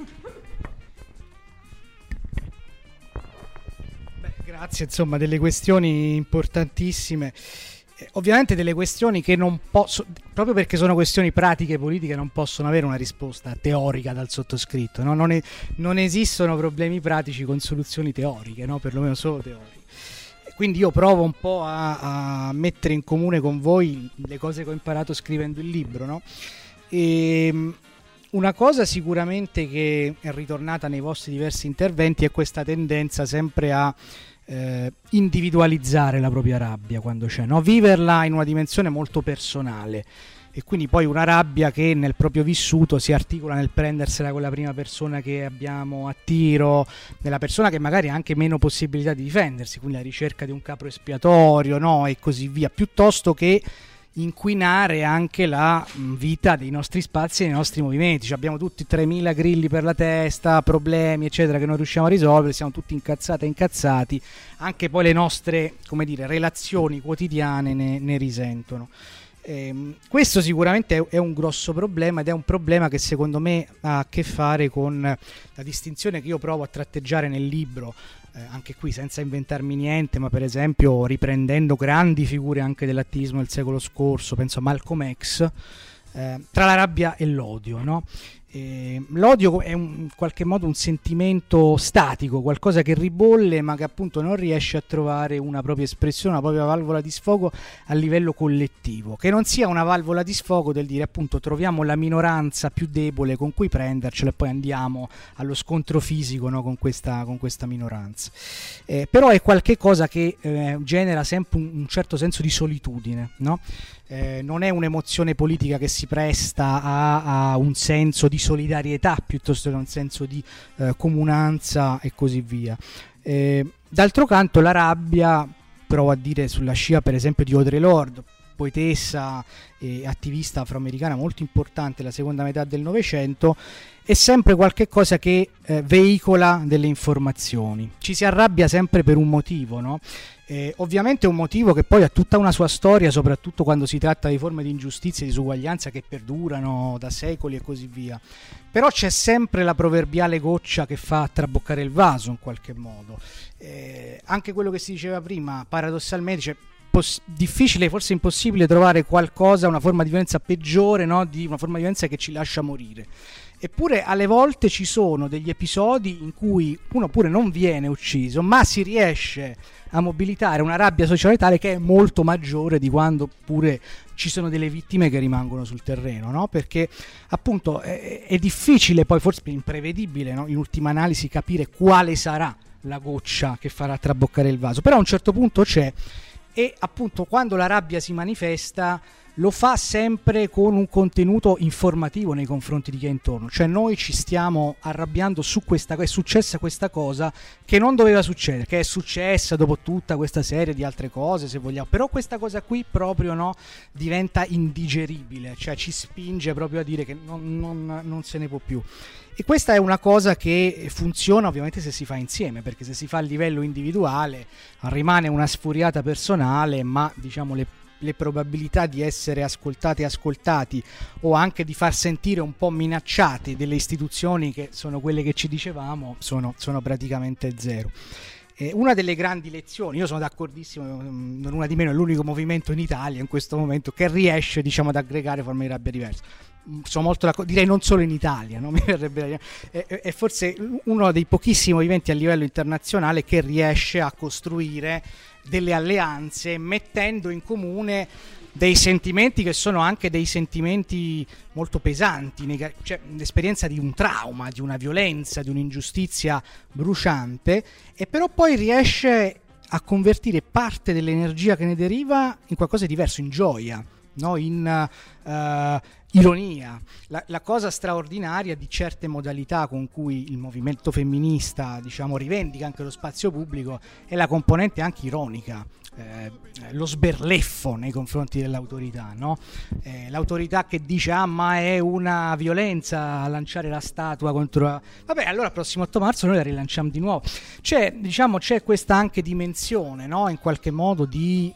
Beh, grazie, insomma, delle questioni importantissime. Ovviamente delle questioni che non posso, proprio perché sono questioni pratiche politiche, non possono avere una risposta teorica dal sottoscritto, no? Non esistono problemi pratici con soluzioni teoriche, no? Perlomeno solo teoriche. Quindi io provo un po' a mettere in comune con voi le cose che ho imparato scrivendo il libro, no? E una cosa sicuramente che è ritornata nei vostri diversi interventi è questa tendenza sempre a individualizzare la propria rabbia quando c'è, no? Viverla in una dimensione molto personale, e quindi poi una rabbia che nel proprio vissuto si articola nel prendersela con la prima persona che abbiamo a tiro, nella persona che magari ha anche meno possibilità di difendersi, quindi la ricerca di un capro espiatorio, no? E così via, piuttosto che inquinare anche la vita dei nostri spazi e dei nostri movimenti. Cioè, abbiamo tutti 3000 grilli per la testa, problemi eccetera che non riusciamo a risolvere, siamo tutti incazzati, anche poi le nostre, come dire, relazioni quotidiane ne risentono. Questo sicuramente è un grosso problema, ed è un problema che secondo me ha a che fare con la distinzione che io provo a tratteggiare nel libro, anche qui senza inventarmi niente, ma per esempio riprendendo grandi figure anche dell'attivismo del secolo scorso, penso a Malcolm X, tra la rabbia e l'odio, no? L'odio è in qualche modo un sentimento statico, qualcosa che ribolle ma che appunto non riesce a trovare una propria espressione, una propria valvola di sfogo a livello collettivo, che non sia una valvola di sfogo del dire appunto troviamo la minoranza più debole con cui prendercela e poi andiamo allo scontro fisico, no, con questa minoranza. Però è qualche cosa che genera sempre un certo senso di solitudine, no? Non è un'emozione politica che si presta a un senso di solidarietà piuttosto che a un senso di comunanza e così via. D'altro canto la rabbia, provo a dire sulla scia per esempio di Audre Lorde, poetessa e attivista afroamericana molto importante della seconda metà del Novecento, è sempre qualche cosa che veicola delle informazioni. Ci si arrabbia sempre per un motivo, no? Ovviamente è un motivo che poi ha tutta una sua storia, soprattutto quando si tratta di forme di ingiustizia e disuguaglianza che perdurano da secoli e così via. Però c'è sempre la proverbiale goccia che fa traboccare il vaso in qualche modo. Anche quello che si diceva prima, paradossalmente, cioè, difficile, forse impossibile trovare qualcosa, una forma di violenza peggiore, no? Di una forma di violenza che ci lascia morire. Eppure alle volte ci sono degli episodi in cui uno pure non viene ucciso, ma si riesce a mobilitare una rabbia sociale tale che è molto maggiore di quando pure ci sono delle vittime che rimangono sul terreno, no? Perché appunto è difficile, poi forse imprevedibile, no? In ultima analisi capire quale sarà la goccia che farà traboccare il vaso, però a un certo punto c'è. E appunto quando la rabbia si manifesta lo fa sempre con un contenuto informativo nei confronti di chi è intorno, cioè noi ci stiamo arrabbiando su questa, è successa questa cosa che non doveva succedere, che è successa dopo tutta questa serie di altre cose se vogliamo, però questa cosa qui proprio no, diventa indigeribile, cioè ci spinge proprio a dire che non se ne può più. E questa è una cosa che funziona ovviamente se si fa insieme, perché se si fa a livello individuale rimane una sfuriata personale, ma diciamo le probabilità di essere ascoltate e ascoltati o anche di far sentire un po' minacciati delle istituzioni che sono quelle che ci dicevamo sono praticamente zero. Una delle grandi lezioni, io sono d'accordissimo, non una di meno, è l'unico movimento in Italia in questo momento che riesce diciamo ad aggregare forme di rabbia diverse. Sono molto d'accordo, direi non solo in Italia, no? Mi verrebbe è forse uno dei pochissimi movimenti a livello internazionale che riesce a costruire delle alleanze mettendo in comune dei sentimenti che sono anche dei sentimenti molto pesanti, cioè l'esperienza di un trauma, di una violenza, di un'ingiustizia bruciante, e però poi riesce a convertire parte dell'energia che ne deriva in qualcosa di diverso, in gioia, no? In ironia. La cosa straordinaria di certe modalità con cui il movimento femminista diciamo rivendica anche lo spazio pubblico è la componente anche ironica, lo sberleffo nei confronti dell'autorità, no? L'autorità che dice ma è una violenza lanciare la statua contro, vabbè allora il prossimo 8 marzo noi la rilanciamo di nuovo. C'è questa anche dimensione, no? In qualche modo di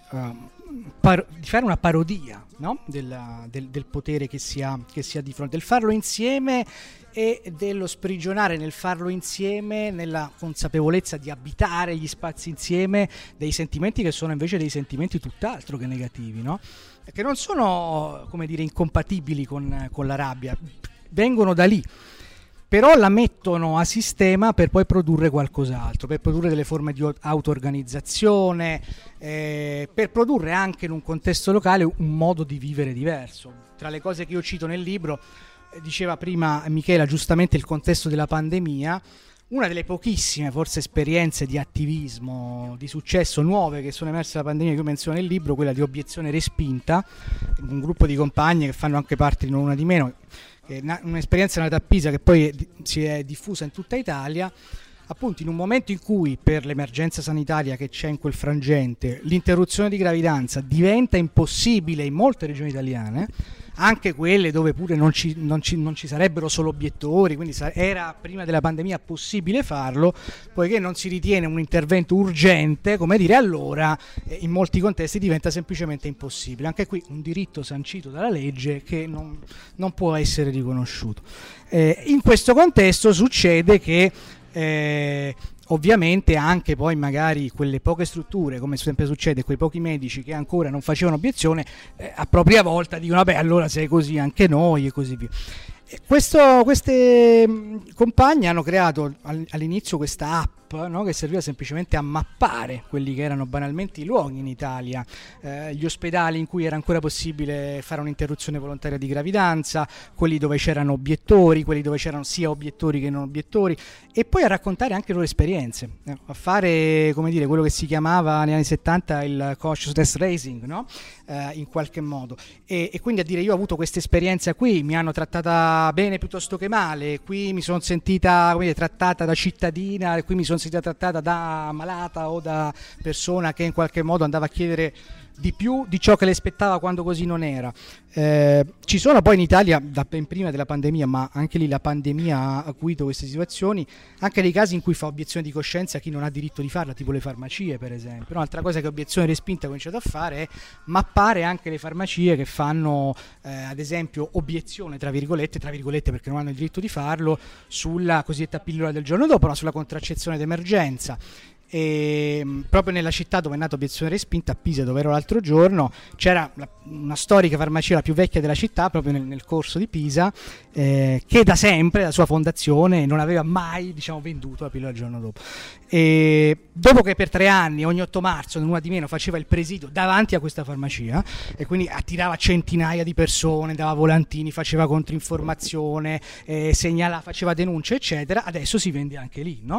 fare una parodia, no? del potere che si ha di fronte, del farlo insieme e dello sprigionare nel farlo insieme, nella consapevolezza di abitare gli spazi insieme, dei sentimenti che sono invece dei sentimenti tutt'altro che negativi, no? Che non sono, come dire, incompatibili con la rabbia, vengono da lì, però la mettono a sistema per poi produrre qualcos'altro, per produrre delle forme di auto-organizzazione, per produrre anche in un contesto locale un modo di vivere diverso. Tra le cose che io cito nel libro, diceva prima Michela giustamente il contesto della pandemia, una delle pochissime forse esperienze di attivismo di successo nuove che sono emerse dalla pandemia che io menziono nel libro, quella di Obiezione Respinta, un gruppo di compagne che fanno anche parte di Non Una di Meno, un'esperienza nata a Pisa che poi si è diffusa in tutta Italia, appunto in un momento in cui per l'emergenza sanitaria che c'è in quel frangente l'interruzione di gravidanza diventa impossibile in molte regioni italiane, anche quelle dove pure non ci sarebbero solo obiettori, quindi era prima della pandemia possibile farlo, poiché non si ritiene un intervento urgente, come dire, allora in molti contesti diventa semplicemente impossibile. Anche qui un diritto sancito dalla legge che non può essere riconosciuto. In questo contesto succede che ovviamente anche poi magari quelle poche strutture, come sempre succede, quei pochi medici che ancora non facevano obiezione, a propria volta dicono vabbè allora se è così anche noi e così via. Queste compagne hanno creato all'inizio questa app, no, che serviva semplicemente a mappare quelli che erano banalmente i luoghi in Italia, gli ospedali in cui era ancora possibile fare un'interruzione volontaria di gravidanza, quelli dove c'erano obiettori, quelli dove c'erano sia obiettori che non obiettori, e poi a raccontare anche le loro esperienze, a fare, come dire, quello che si chiamava negli anni 70 il consciousness raising, no? In qualche modo, e quindi a dire: io ho avuto questa esperienza qui, mi hanno trattata bene piuttosto che male, qui mi sono sentita, come dire, trattata da cittadina, qui mi sono sentita trattata da malata o da persona che in qualche modo andava a chiedere di più di ciò che le aspettava quando così non era. Ci sono poi in Italia, da ben prima della pandemia, ma anche lì la pandemia ha acuito queste situazioni, anche nei casi in cui fa obiezione di coscienza chi non ha diritto di farla, tipo le farmacie per esempio. Un'altra cosa che Obiezione Respinta ha cominciato a fare è mappare anche le farmacie che fanno ad esempio obiezione, tra virgolette perché non hanno il diritto di farlo, sulla cosiddetta pillola del giorno dopo, no? Sulla contraccezione d'emergenza. E proprio nella città dove è nata Obiezione Respinta, a Pisa, dove ero l'altro giorno, c'era una storica farmacia, la più vecchia della città, proprio nel corso di Pisa, che da sempre, la sua fondazione, non aveva mai, diciamo, venduto la pillola il giorno dopo. E dopo che per 3 anni, ogni 8 marzo, nulla di meno, faceva il presidio davanti a questa farmacia, e quindi attirava centinaia di persone, dava volantini, faceva controinformazione, segnalava, faceva denunce, eccetera, adesso si vende anche lì, no?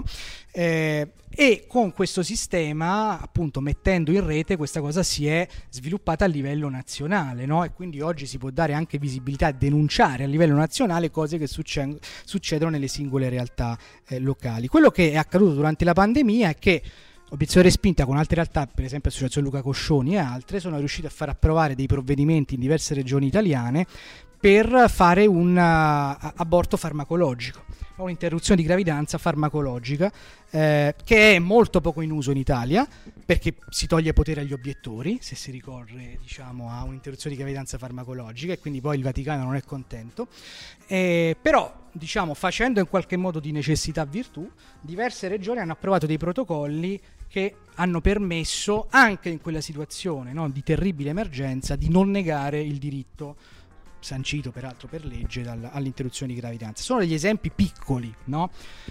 E con questo sistema, appunto, mettendo in rete, questa cosa si è sviluppata a livello nazionale, no? E quindi oggi si può dare anche visibilità e denunciare a livello nazionale cose che succedono nelle singole realtà locali. Quello che è accaduto durante la pandemia è che Obiezione Respinta, con altre realtà, per esempio Associazione Luca Coscioni e altre, sono riusciti a far approvare dei provvedimenti in diverse regioni italiane per fare un aborto farmacologico, un'interruzione di gravidanza farmacologica, che è molto poco in uso in Italia, perché si toglie potere agli obiettori se si ricorre, diciamo, a un'interruzione di gravidanza farmacologica, e quindi poi il Vaticano non è contento. Però, diciamo, facendo in qualche modo di necessità virtù, diverse regioni hanno approvato dei protocolli che hanno permesso, anche in quella situazione, no, di terribile emergenza, di non negare il diritto, sancito peraltro per legge, all'interruzione di gravidanza. Sono degli esempi piccoli, no?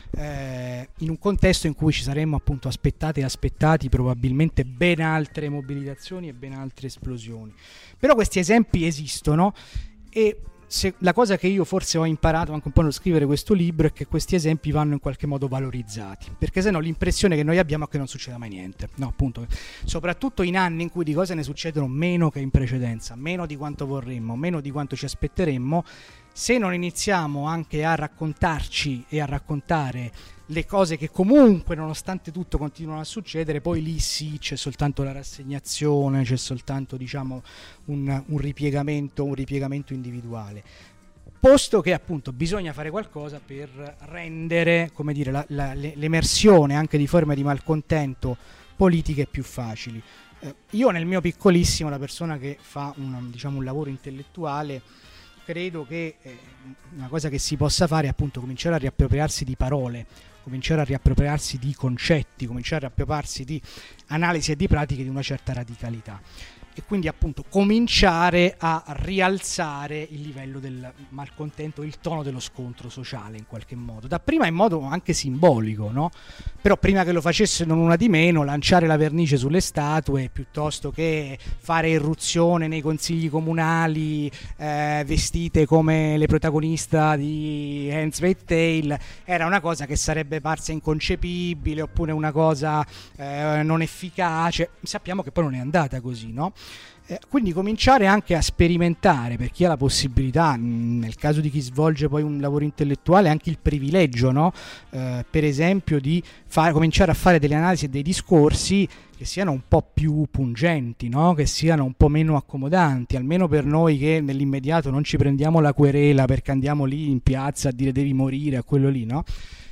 In un contesto in cui ci saremmo appunto aspettati probabilmente ben altre mobilitazioni e ben altre esplosioni. Però questi esempi esistono, e la cosa che io forse ho imparato anche un po' nello scrivere questo libro è che questi esempi vanno in qualche modo valorizzati, perché sennò l'impressione che noi abbiamo è che non succeda mai niente, no, appunto, soprattutto in anni in cui di cose ne succedono meno che in precedenza, meno di quanto vorremmo, meno di quanto ci aspetteremmo. Se non iniziamo anche a raccontarci e a raccontare le cose che comunque nonostante tutto continuano a succedere, poi lì sì, c'è soltanto la rassegnazione, c'è soltanto, diciamo, un ripiegamento individuale, posto che appunto bisogna fare qualcosa per rendere, come dire, l'emersione anche di forme di malcontento politiche più facili. Io nel mio piccolissimo, la persona che fa un lavoro intellettuale, credo che una cosa che si possa fare è appunto cominciare a riappropriarsi di parole, cominciare a riappropriarsi di concetti, cominciare a riappropriarsi di analisi e di pratiche di una certa radicalità, e quindi appunto cominciare a rialzare il livello del malcontento, il tono dello scontro sociale in qualche modo, dapprima in modo anche simbolico, no? Però prima che lo facesse non una di meno, lanciare la vernice sulle statue piuttosto che fare irruzione nei consigli comunali vestite come le protagoniste di Handmaid's Tale, era una cosa che sarebbe parsa inconcepibile, oppure una cosa non efficace. Sappiamo che poi non è andata così, no? Quindi cominciare anche a sperimentare, per chi ha la possibilità, nel caso di chi svolge poi un lavoro intellettuale, anche il privilegio, no? Per esempio di cominciare a fare delle analisi e dei discorsi che siano un po' più pungenti, no? Che siano un po' meno accomodanti, almeno per noi che nell'immediato non ci prendiamo la querela perché andiamo lì in piazza a dire devi morire, a quello lì, no?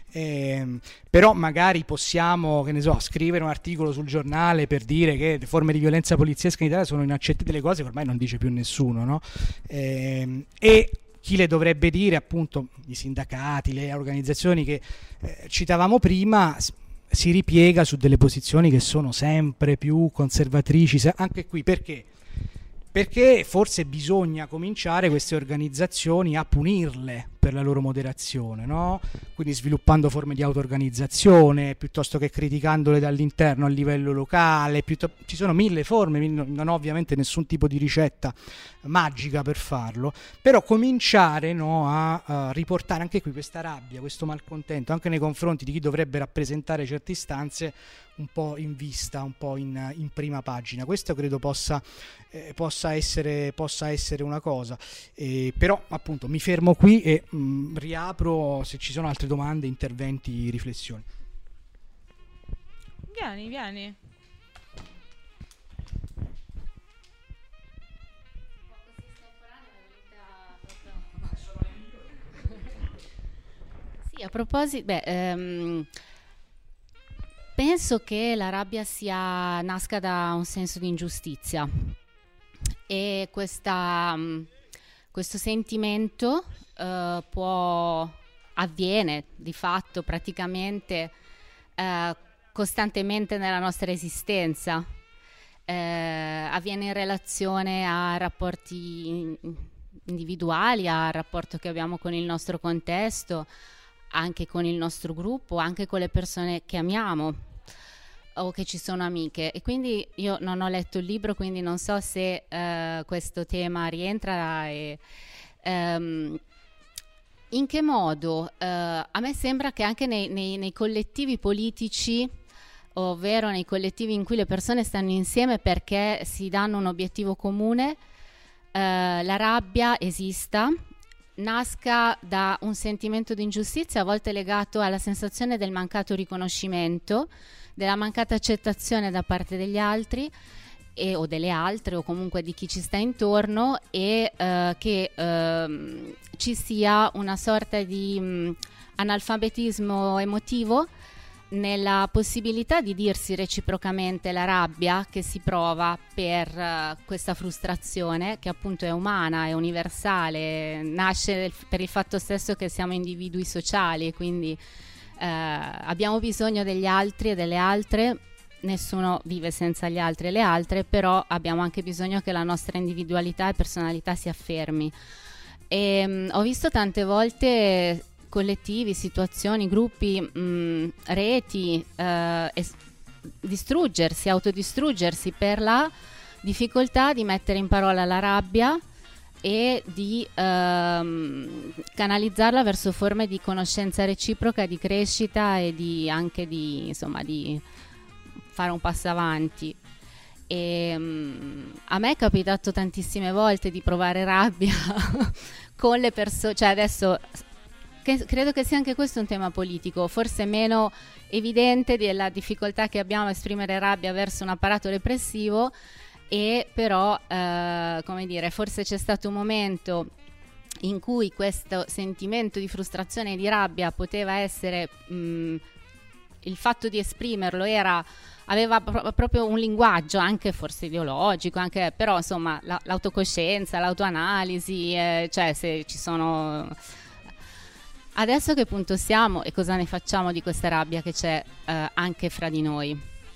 Però magari possiamo, che ne so, scrivere un articolo sul giornale per dire che le forme di violenza poliziesca in Italia sono inaccettabili, delle cose che ormai non dice più nessuno, no? E chi le dovrebbe dire, appunto, i sindacati, le organizzazioni che citavamo prima, si ripiega su delle posizioni che sono sempre più conservatrici, anche qui perché? Perché forse bisogna cominciare queste organizzazioni a punirle per la loro moderazione, no? Quindi sviluppando forme di auto-organizzazione, piuttosto che criticandole dall'interno a livello locale, ci sono mille forme, non ho ovviamente nessun tipo di ricetta magica per farlo, però cominciare, no, a riportare anche qui questa rabbia, questo malcontento, anche nei confronti di chi dovrebbe rappresentare certe istanze, un po' in vista, un po' in prima pagina. Questo credo possa essere una cosa, però appunto mi fermo qui e riapro se ci sono altre domande, interventi, riflessioni. Vieni. Sì, a proposito, penso che la rabbia nasca da un senso di ingiustizia, e questo sentimento avviene di fatto praticamente costantemente nella nostra esistenza, avviene in relazione a rapporti individuali, al rapporto che abbiamo con il nostro contesto, anche con il nostro gruppo, anche con le persone che amiamo o che ci sono amiche. E quindi io non ho letto il libro, quindi non so se questo tema rientra in che modo. A me sembra che anche nei collettivi politici, ovvero nei collettivi in cui le persone stanno insieme perché si danno un obiettivo comune, la rabbia esista, nasca da un sentimento di ingiustizia, a volte legato alla sensazione del mancato riconoscimento, della mancata accettazione da parte degli altri o delle altre, o comunque di chi ci sta intorno, e che ci sia una sorta di analfabetismo emotivo nella possibilità di dirsi reciprocamente la rabbia che si prova per questa frustrazione, che appunto è umana, è universale, nasce per il fatto stesso che siamo individui sociali e quindi abbiamo bisogno degli altri e delle altre. Nessuno vive senza gli altri e le altre, però abbiamo anche bisogno che la nostra individualità e personalità si affermi. E ho visto tante volte collettivi, situazioni, gruppi, reti autodistruggersi per la difficoltà di mettere in parola la rabbia e di canalizzarla verso forme di conoscenza reciproca, di crescita e anche di fare un passo avanti. E a me è capitato tantissime volte di provare rabbia con le persone, cioè adesso credo che sia anche questo un tema politico, forse meno evidente della difficoltà che abbiamo a esprimere rabbia verso un apparato repressivo, e però forse c'è stato un momento in cui questo sentimento di frustrazione e di rabbia poteva essere il fatto di esprimerlo aveva proprio un linguaggio anche forse ideologico, anche, però insomma l'autocoscienza, l'autoanalisi, cioè se ci sono. Adesso a che punto siamo e cosa ne facciamo di questa rabbia che c'è anche fra di noi?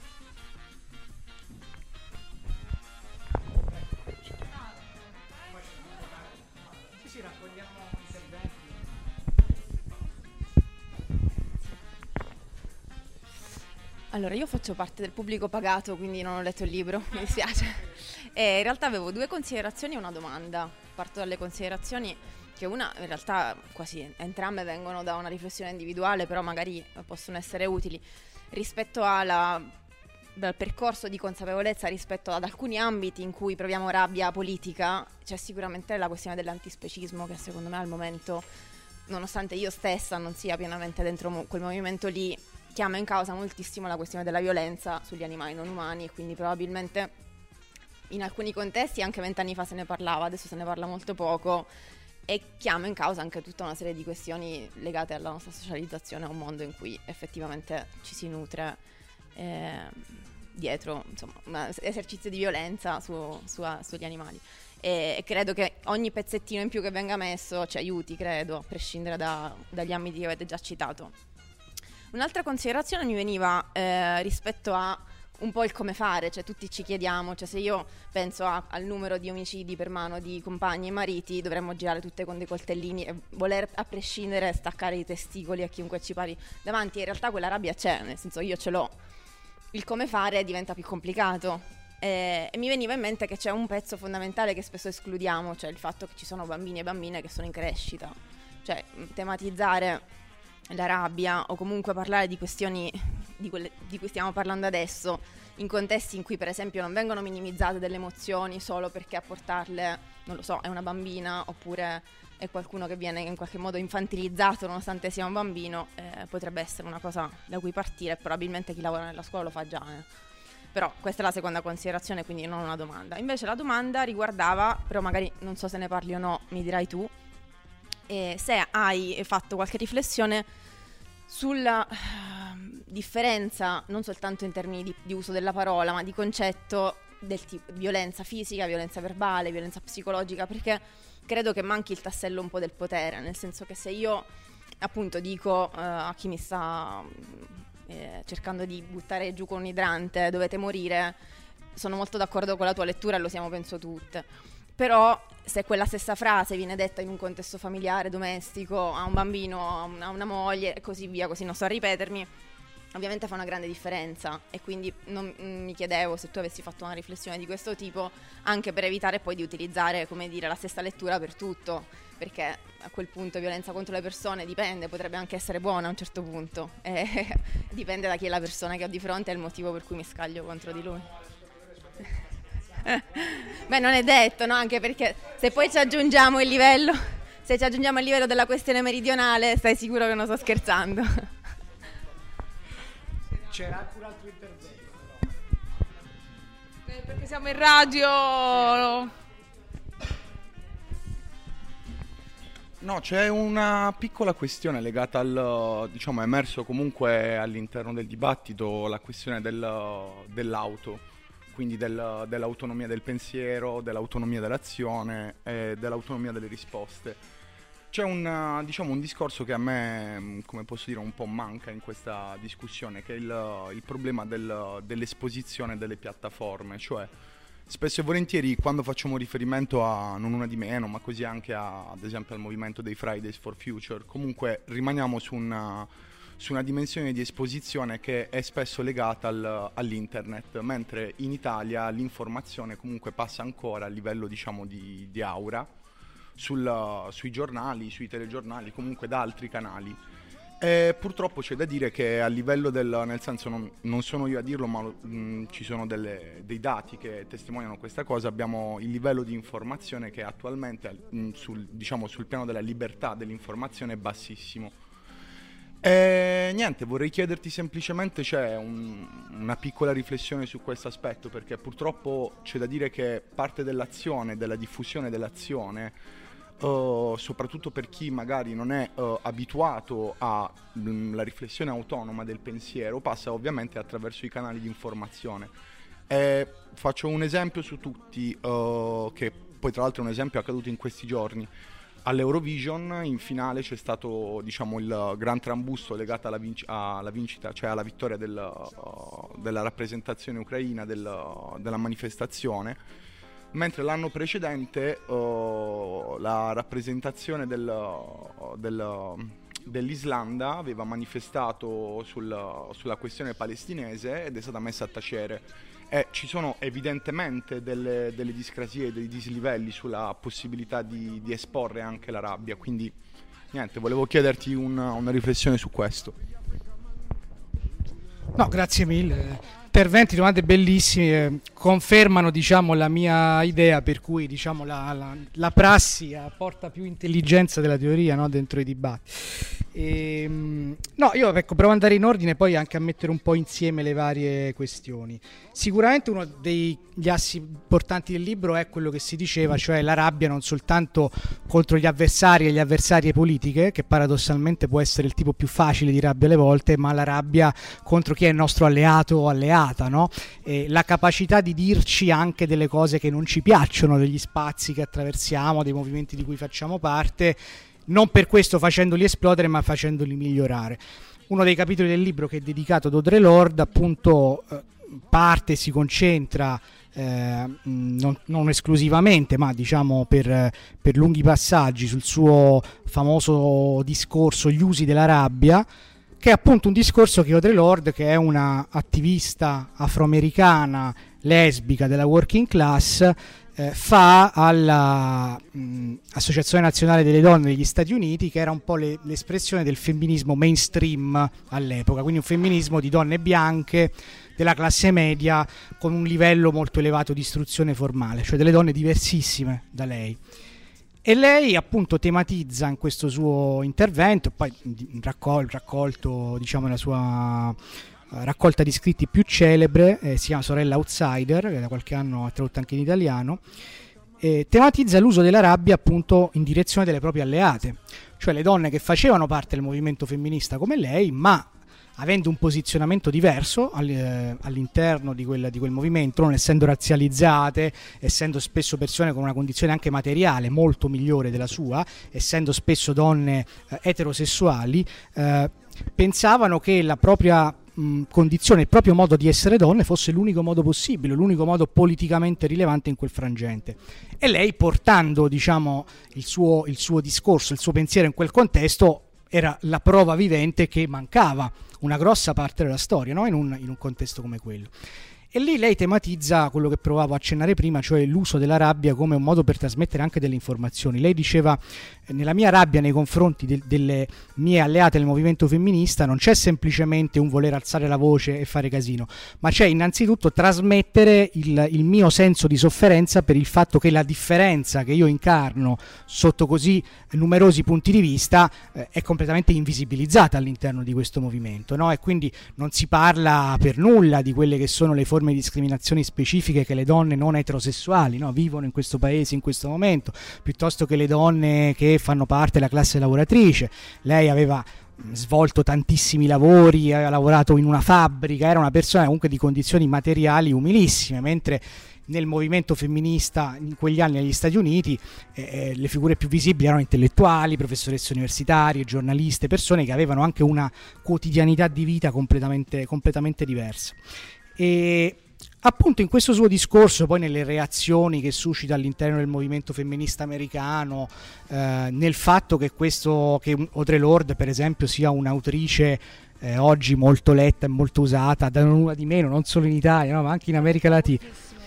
Allora, io faccio parte del pubblico pagato, quindi non ho letto il libro, mi dispiace. E in realtà avevo 2 considerazioni e una domanda. Parto dalle considerazioni, che una in realtà quasi entrambe vengono da una riflessione individuale, però magari possono essere utili rispetto dal percorso di consapevolezza rispetto ad alcuni ambiti in cui proviamo rabbia politica. C'è sicuramente la questione dell'antispecismo, che secondo me al momento, nonostante io stessa non sia pienamente dentro quel movimento lì, chiama in causa moltissimo la questione della violenza sugli animali non umani, e quindi probabilmente in alcuni contesti anche 20 anni fa se ne parlava, adesso se ne parla molto poco, e chiama in causa anche tutta una serie di questioni legate alla nostra socializzazione a un mondo in cui effettivamente ci si nutre dietro, insomma, un esercizio di violenza sugli animali. E credo che ogni pezzettino in più che venga messo ci aiuti, credo, a prescindere dagli ambiti che avete già citato. Un'altra considerazione mi veniva rispetto a un po' il come fare, cioè tutti ci chiediamo, cioè se io penso al numero di omicidi per mano di compagni e mariti, dovremmo girare tutte con dei coltellini e voler a prescindere staccare i testicoli a chiunque ci pari davanti. In realtà quella rabbia c'è, nel senso io ce l'ho, il come fare diventa più complicato. E mi veniva in mente che c'è un pezzo fondamentale che spesso escludiamo, cioè il fatto che ci sono bambini e bambine che sono in crescita, cioè tematizzare la rabbia o comunque parlare di questioni di quelle di cui stiamo parlando adesso in contesti in cui per esempio non vengono minimizzate delle emozioni solo perché a portarle, non lo so, è una bambina oppure è qualcuno che viene in qualche modo infantilizzato nonostante sia un bambino, potrebbe essere una cosa da cui partire. Probabilmente chi lavora nella scuola lo fa già, Però questa è la seconda considerazione, quindi non una domanda. Invece la domanda riguardava, però magari non so se ne parli o no, mi dirai tu, se hai fatto qualche riflessione sulla differenza, non soltanto in termini di uso della parola, ma di concetto del tipo violenza fisica, violenza verbale, violenza psicologica, perché credo che manchi il tassello un po' del potere, nel senso che se io appunto dico a chi mi sta cercando di buttare giù con un idrante dovete morire, sono molto d'accordo con la tua lettura e lo siamo penso tutte, però se quella stessa frase viene detta in un contesto familiare, domestico, a un bambino, a una moglie e così via, così non sto a ripetermi, ovviamente fa una grande differenza. E quindi mi chiedevo se tu avessi fatto una riflessione di questo tipo, anche per evitare poi di utilizzare, come dire, la stessa lettura per tutto, perché a quel punto violenza contro le persone dipende, potrebbe anche essere buona a un certo punto, dipende da chi è la persona che ho di fronte e il motivo per cui mi scaglio contro di lui. Beh, non è detto, no? Anche perché se poi ci aggiungiamo il livello della questione meridionale, stai sicuro che non sto scherzando. C'era anche un altro intervento, però. Perché siamo in radio. No, c'è una piccola questione legata al, diciamo, è emerso comunque all'interno del dibattito la questione dell'auto, quindi dell'autonomia del pensiero, dell'autonomia dell'azione e dell'autonomia delle risposte. C'è un discorso che a me, come posso dire, un po' manca in questa discussione, che è il problema dell'esposizione delle piattaforme, cioè spesso e volentieri quando facciamo riferimento a non una di meno, ma così anche ad esempio al movimento dei Fridays for Future, comunque rimaniamo su una dimensione di esposizione che è spesso legata all'internet, mentre in Italia l'informazione comunque passa ancora a livello, diciamo, di aura, sui giornali, sui telegiornali, comunque da altri canali. E purtroppo c'è da dire che a livello nel senso non sono io a dirlo, ma ci sono dei dati che testimoniano questa cosa, abbiamo il livello di informazione che attualmente sul piano della libertà dell'informazione è bassissimo. E niente, vorrei chiederti semplicemente, c'è una piccola riflessione su questo aspetto, perché purtroppo c'è da dire che parte dell'azione, della diffusione dell'azione, soprattutto per chi magari non è abituato alla riflessione autonoma del pensiero, passa ovviamente attraverso i canali di informazione. E faccio un esempio su tutti, che poi tra l'altro è un esempio accaduto in questi giorni. All'Eurovision in finale c'è stato, diciamo, il gran trambusto legato alla vincita, cioè alla vittoria della rappresentazione ucraina della manifestazione, mentre l'anno precedente la rappresentazione dell'Islanda aveva manifestato sulla questione palestinese ed è stata messa a tacere. Ci sono evidentemente delle discrasie, dei dislivelli sulla possibilità di esporre anche la rabbia, quindi niente, volevo chiederti una riflessione su questo. No, grazie mille. Interventi, domande bellissime, confermano, diciamo, la mia idea per cui, diciamo, la prassi apporta più intelligenza della teoria, no, dentro i dibattiti. No, io provo ad andare in ordine, poi anche a mettere un po' insieme le varie questioni. Sicuramente uno degli assi importanti del libro è quello che si diceva, cioè la rabbia non soltanto contro gli avversari e le avversarie politiche, che paradossalmente può essere il tipo più facile di rabbia alle volte, ma la rabbia contro chi è il nostro alleato o alleata, no? La capacità di dirci anche delle cose che non ci piacciono, degli spazi che attraversiamo, dei movimenti di cui facciamo parte, non per questo facendoli esplodere, ma facendoli migliorare. Uno dei capitoli del libro che è dedicato ad Audre Lorde, appunto, parte, si concentra non esclusivamente, ma diciamo per lunghi passaggi sul suo famoso discorso Gli usi della rabbia, che è appunto un discorso che Audre Lorde, che è una attivista afroamericana lesbica della working class, fa alla Associazione Nazionale delle Donne degli Stati Uniti, che era un po' l'espressione del femminismo mainstream all'epoca, quindi un femminismo di donne bianche della classe media con un livello molto elevato di istruzione formale, cioè delle donne diversissime da lei. E lei appunto tematizza in questo suo intervento, poi raccolto diciamo nella sua raccolta di scritti più celebre, si chiama Sorella Outsider, che da qualche anno ha tradotto anche in italiano, tematizza l'uso della rabbia appunto in direzione delle proprie alleate, cioè le donne che facevano parte del movimento femminista come lei, ma avendo un posizionamento diverso all'interno di quel movimento, non essendo razzializzate, essendo spesso persone con una condizione anche materiale molto migliore della sua, essendo spesso donne eterosessuali, pensavano che la propria condizione, il proprio modo di essere donne fosse l'unico modo possibile, l'unico modo politicamente rilevante in quel frangente. E lei, portando diciamo il suo discorso, il suo pensiero in quel contesto, era la prova vivente che mancava una grossa parte della storia, no? in un contesto come quello. E lì lei tematizza quello che provavo a accennare prima, cioè l'uso della rabbia come un modo per trasmettere anche delle informazioni. Lei diceva: nella mia rabbia nei confronti delle mie alleate nel movimento femminista non c'è semplicemente un voler alzare la voce e fare casino, ma c'è innanzitutto trasmettere il mio senso di sofferenza per il fatto che la differenza che io incarno sotto così numerosi punti di vista è completamente invisibilizzata all'interno di questo movimento, no? E quindi non si parla per nulla di quelle che sono le forme di discriminazioni specifiche che le donne non eterosessuali, no, vivono in questo paese in questo momento, piuttosto che le donne che fanno parte della classe lavoratrice. Lei aveva svolto tantissimi lavori, aveva lavorato in una fabbrica, era una persona comunque di condizioni materiali umilissime, mentre nel movimento femminista in quegli anni negli Stati Uniti le figure più visibili erano intellettuali, professoresse universitarie, giornaliste, persone che avevano anche una quotidianità di vita completamente diversa. E appunto in questo suo discorso, poi nelle reazioni che suscita all'interno del movimento femminista americano, nel fatto che Audre Lorde per esempio sia un'autrice oggi molto letta e molto usata da nulla di meno, non solo in Italia, no, ma anche in America Latina.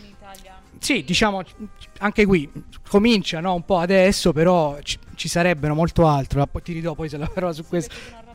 Sì, diciamo anche qui comincia, no, un po' adesso, però ci sarebbero molto altro. Ti ridò poi se la farò su questo.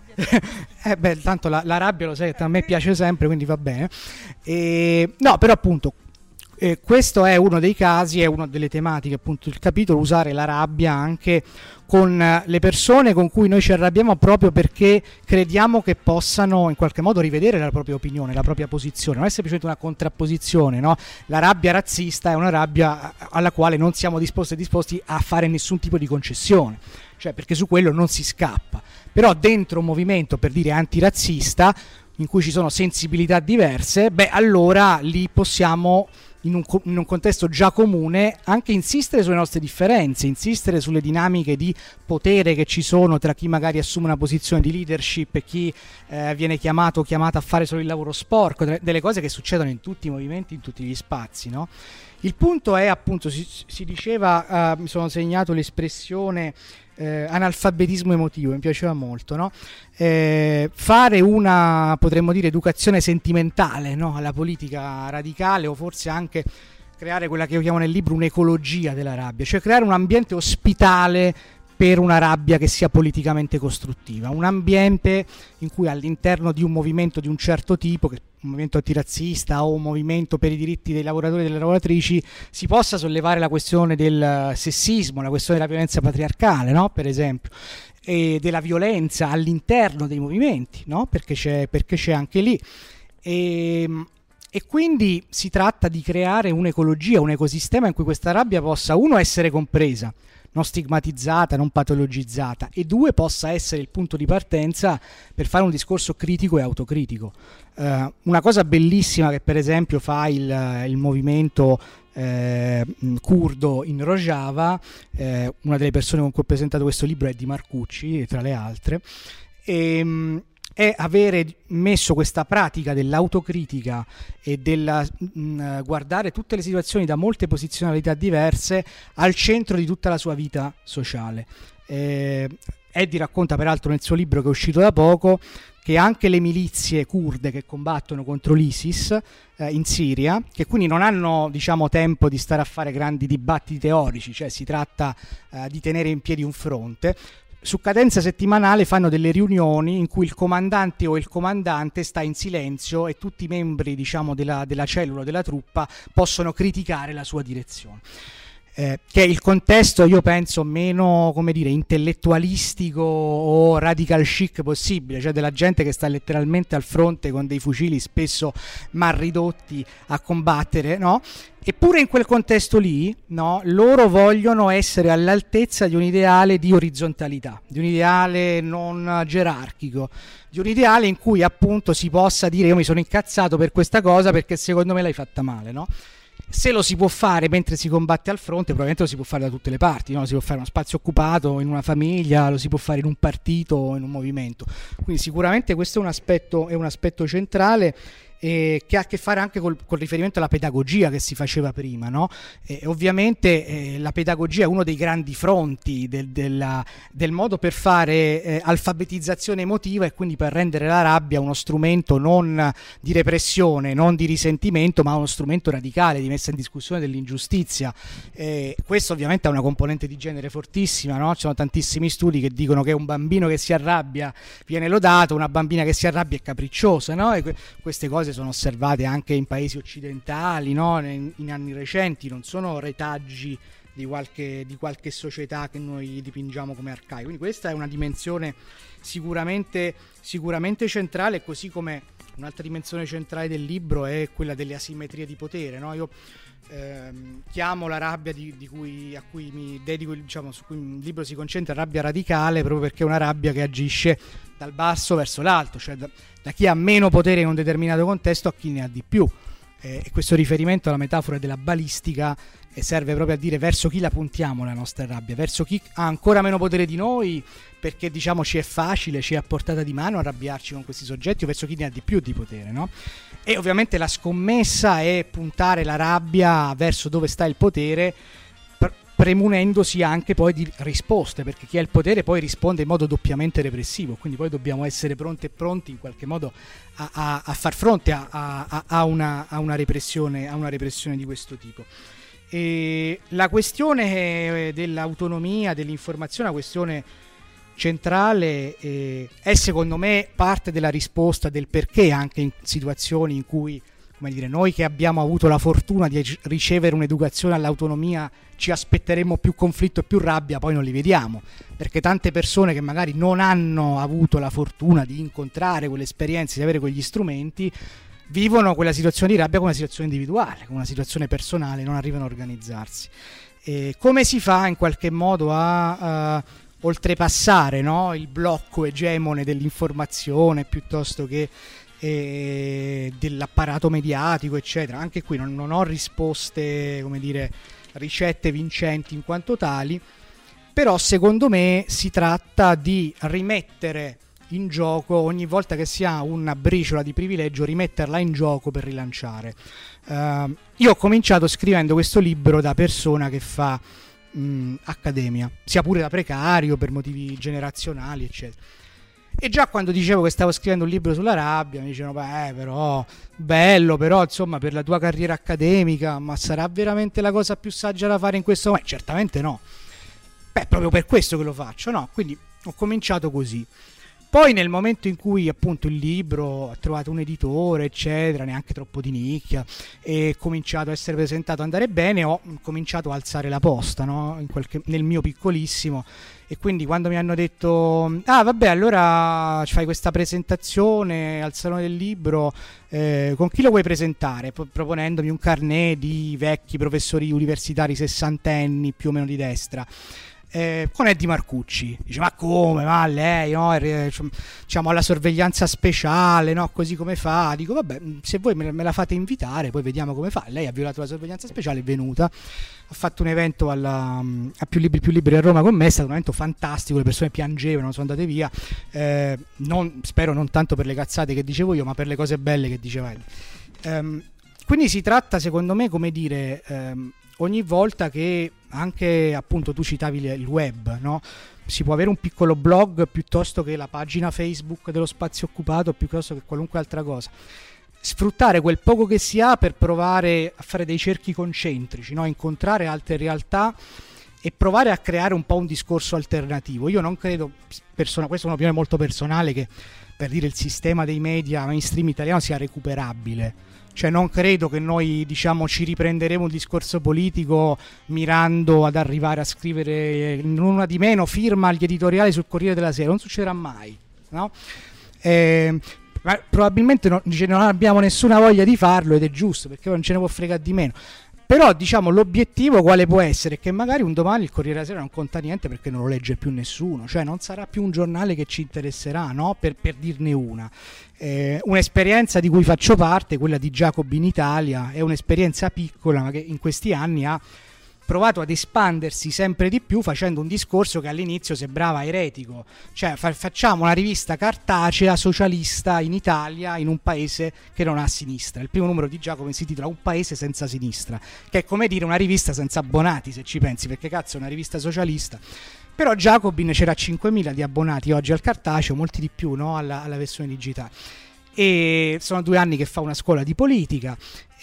Tanto la rabbia, lo sai, a me piace sempre, quindi va bene. No, però appunto questo è uno dei casi, è una delle tematiche appunto del capitolo, usare la rabbia anche con le persone con cui noi ci arrabbiamo proprio perché crediamo che possano in qualche modo rivedere la propria opinione, la propria posizione. Non è semplicemente una contrapposizione, no? La rabbia razzista è una rabbia alla quale non siamo disposti a fare nessun tipo di concessione, cioè perché su quello non si scappa. Però dentro un movimento, per dire, antirazzista, in cui ci sono sensibilità diverse, allora lì possiamo, in un contesto già comune, anche insistere sulle nostre differenze, insistere sulle dinamiche di potere che ci sono tra chi magari assume una posizione di leadership e chi viene chiamato o chiamata a fare solo il lavoro sporco, delle cose che succedono in tutti i movimenti, in tutti gli spazi, no? Il punto è appunto, si diceva, mi sono segnato l'espressione analfabetismo emotivo, mi piaceva molto, no? Fare una, potremmo dire, educazione sentimentale, no? Alla politica radicale, o forse anche creare quella che io chiamo nel libro un'ecologia della rabbia, cioè creare un ambiente ospitale per una rabbia che sia politicamente costruttiva, un ambiente in cui all'interno di un movimento di un certo tipo, che un movimento antirazzista o un movimento per i diritti dei lavoratori e delle lavoratrici, si possa sollevare la questione del sessismo, la questione della violenza patriarcale, no? Per esempio, e della violenza all'interno dei movimenti, no? Perché c'è anche lì. E quindi si tratta di creare un'ecologia, un ecosistema in cui questa rabbia possa, uno, essere compresa, non stigmatizzata, non patologizzata, e due, possa essere il punto di partenza per fare un discorso critico e autocritico. Una cosa bellissima che per esempio fa il movimento curdo in Rojava, una delle persone con cui ho presentato questo libro è Di Marcucci, tra le altre, è avere messo questa pratica dell'autocritica e del guardare tutte le situazioni da molte posizionalità diverse al centro di tutta la sua vita sociale. Eddie racconta peraltro nel suo libro, che è uscito da poco, che anche le milizie kurde che combattono contro l'ISIS in Siria, che quindi non hanno, diciamo, tempo di stare a fare grandi dibattiti teorici, cioè si tratta di tenere in piedi un fronte, su cadenza settimanale fanno delle riunioni in cui il comandante o il comandante sta in silenzio e tutti i membri, diciamo, della cellula, della truppa, possono criticare la sua direzione. Che è il contesto, io penso, meno, come dire, intellettualistico o radical chic possibile, cioè della gente che sta letteralmente al fronte con dei fucili spesso mal ridotti a combattere, no? Eppure in quel contesto lì, no, loro vogliono essere all'altezza di un ideale di orizzontalità, di un ideale non gerarchico, di un ideale in cui appunto si possa dire: io mi sono incazzato per questa cosa perché secondo me l'hai fatta male, no? Se lo si può fare mentre si combatte al fronte, probabilmente lo si può fare da tutte le parti, no? Si può fare in uno spazio occupato, in una famiglia, lo si può fare in un partito, in un movimento. Quindi sicuramente questo è un aspetto centrale, che ha a che fare anche col riferimento alla pedagogia che si faceva prima, no? Ovviamente la pedagogia è uno dei grandi fronti del modo per fare alfabetizzazione emotiva, e quindi per rendere la rabbia uno strumento non di repressione, non di risentimento, ma uno strumento radicale di messa in discussione dell'ingiustizia. Questo ovviamente ha una componente di genere fortissima, no? Ci sono tantissimi studi che dicono che un bambino che si arrabbia viene lodato, una bambina che si arrabbia è capricciosa, no? E queste cose sono osservate anche in paesi occidentali, no? In anni recenti, non sono retaggi di qualche società che noi dipingiamo come arcaica. Quindi questa è una dimensione sicuramente centrale, così come un'altra dimensione centrale del libro è quella delle asimmetrie di potere, no? Io chiamo la rabbia a cui mi dedico, diciamo, su cui il libro si concentra, rabbia radicale, proprio perché è una rabbia che agisce dal basso verso l'alto, cioè da chi ha meno potere in un determinato contesto a chi ne ha di più. E questo riferimento alla metafora della balistica serve proprio a dire verso chi la puntiamo la nostra rabbia, verso chi ha ancora meno potere di noi, perché, diciamo, ci è facile, ci è a portata di mano arrabbiarci con questi soggetti, o verso chi ne ha di più di potere, no? E ovviamente la scommessa è puntare la rabbia verso dove sta il potere, premunendosi anche poi di risposte, perché chi ha il potere poi risponde in modo doppiamente repressivo, quindi poi dobbiamo essere pronti in qualche modo a far fronte a una repressione di questo tipo. E la questione dell'autonomia, dell'informazione, è una questione centrale, è secondo me parte della risposta del perché anche in situazioni in cui, come dire, noi che abbiamo avuto la fortuna di ricevere un'educazione all'autonomia ci aspetteremmo più conflitto e più rabbia, poi non li vediamo, perché tante persone che magari non hanno avuto la fortuna di incontrare quell'esperienza, di avere quegli strumenti, vivono quella situazione di rabbia come una situazione individuale, come una situazione personale, non arrivano a organizzarsi. Come si fa in qualche modo a oltrepassare, no, il blocco egemone dell'informazione piuttosto che dell'apparato mediatico, eccetera? Anche qui non ho risposte, come dire, ricette vincenti in quanto tali, però secondo me si tratta di rimettere in gioco, ogni volta che si ha una briciola di privilegio, rimetterla in gioco per rilanciare. Io ho cominciato scrivendo questo libro da persona che fa accademia, sia pure da precario per motivi generazionali, eccetera. E già quando dicevo che stavo scrivendo un libro sulla rabbia mi dicevano: però bello, però insomma, per la tua carriera accademica, ma sarà veramente la cosa più saggia da fare in questo momento? Certamente no. Proprio per questo che lo faccio, no? Quindi ho cominciato così. Poi nel momento in cui appunto il libro ha trovato un editore, eccetera, neanche troppo di nicchia, e cominciato a essere presentato, a andare bene, ho cominciato a alzare la posta, no? Nel mio piccolissimo. E quindi quando mi hanno detto: vabbè, allora fai questa presentazione al Salone del Libro, con chi lo vuoi presentare? Proponendomi un carnet di vecchi professori universitari sessantenni più o meno di destra. con Eddie Marcucci. Dice: ma come? Ma lei, no? Diciamo alla sorveglianza speciale, no? Così come fa? Dico: vabbè, se voi me la fate invitare, poi vediamo come fa. Lei ha violato la sorveglianza speciale, è venuta, ha fatto un evento a più libri a Roma con me, è stato un evento fantastico, le persone piangevano, sono andate via, spero non tanto per le cazzate che dicevo io, ma per le cose belle che diceva lui. Quindi si tratta, secondo me, come dire, ogni volta che anche, appunto, tu citavi il web, no? Si può avere un piccolo blog piuttosto che la pagina Facebook dello spazio occupato, piuttosto che qualunque altra cosa. Sfruttare quel poco che si ha per provare a fare dei cerchi concentrici, no? Incontrare altre realtà e provare a creare un po' un discorso alternativo. Io non credo, questa è un'opinione molto personale, che per dire il sistema dei media mainstream italiano sia recuperabile. Cioè non credo che noi, diciamo, ci riprenderemo un discorso politico mirando ad arrivare a scrivere nulla di meno firma agli editoriali sul Corriere della Sera. Non succederà mai, no? Ma probabilmente non abbiamo nessuna voglia di farlo, ed è giusto, perché non ce ne può fregare di meno. Però, diciamo, l'obiettivo quale può essere? Che magari un domani il Corriere della Sera non conta niente perché non lo legge più nessuno, cioè non sarà più un giornale che ci interesserà, no? Per dirne una. Un'esperienza di cui faccio parte, quella di Giacobbi in Italia, è un'esperienza piccola, ma che in questi anni ha provato ad espandersi sempre di più, facendo un discorso che all'inizio sembrava eretico, cioè facciamo una rivista cartacea socialista in Italia, in un paese che non ha sinistra. Il primo numero di Giacomo si intitola Un paese senza sinistra, che è come dire una rivista senza abbonati, se ci pensi, perché cazzo è una rivista socialista. Però Jacobin c'era 5.000 di abbonati oggi al cartaceo, molti di più, no? alla versione digitale. E sono 2 anni che fa una scuola di politica.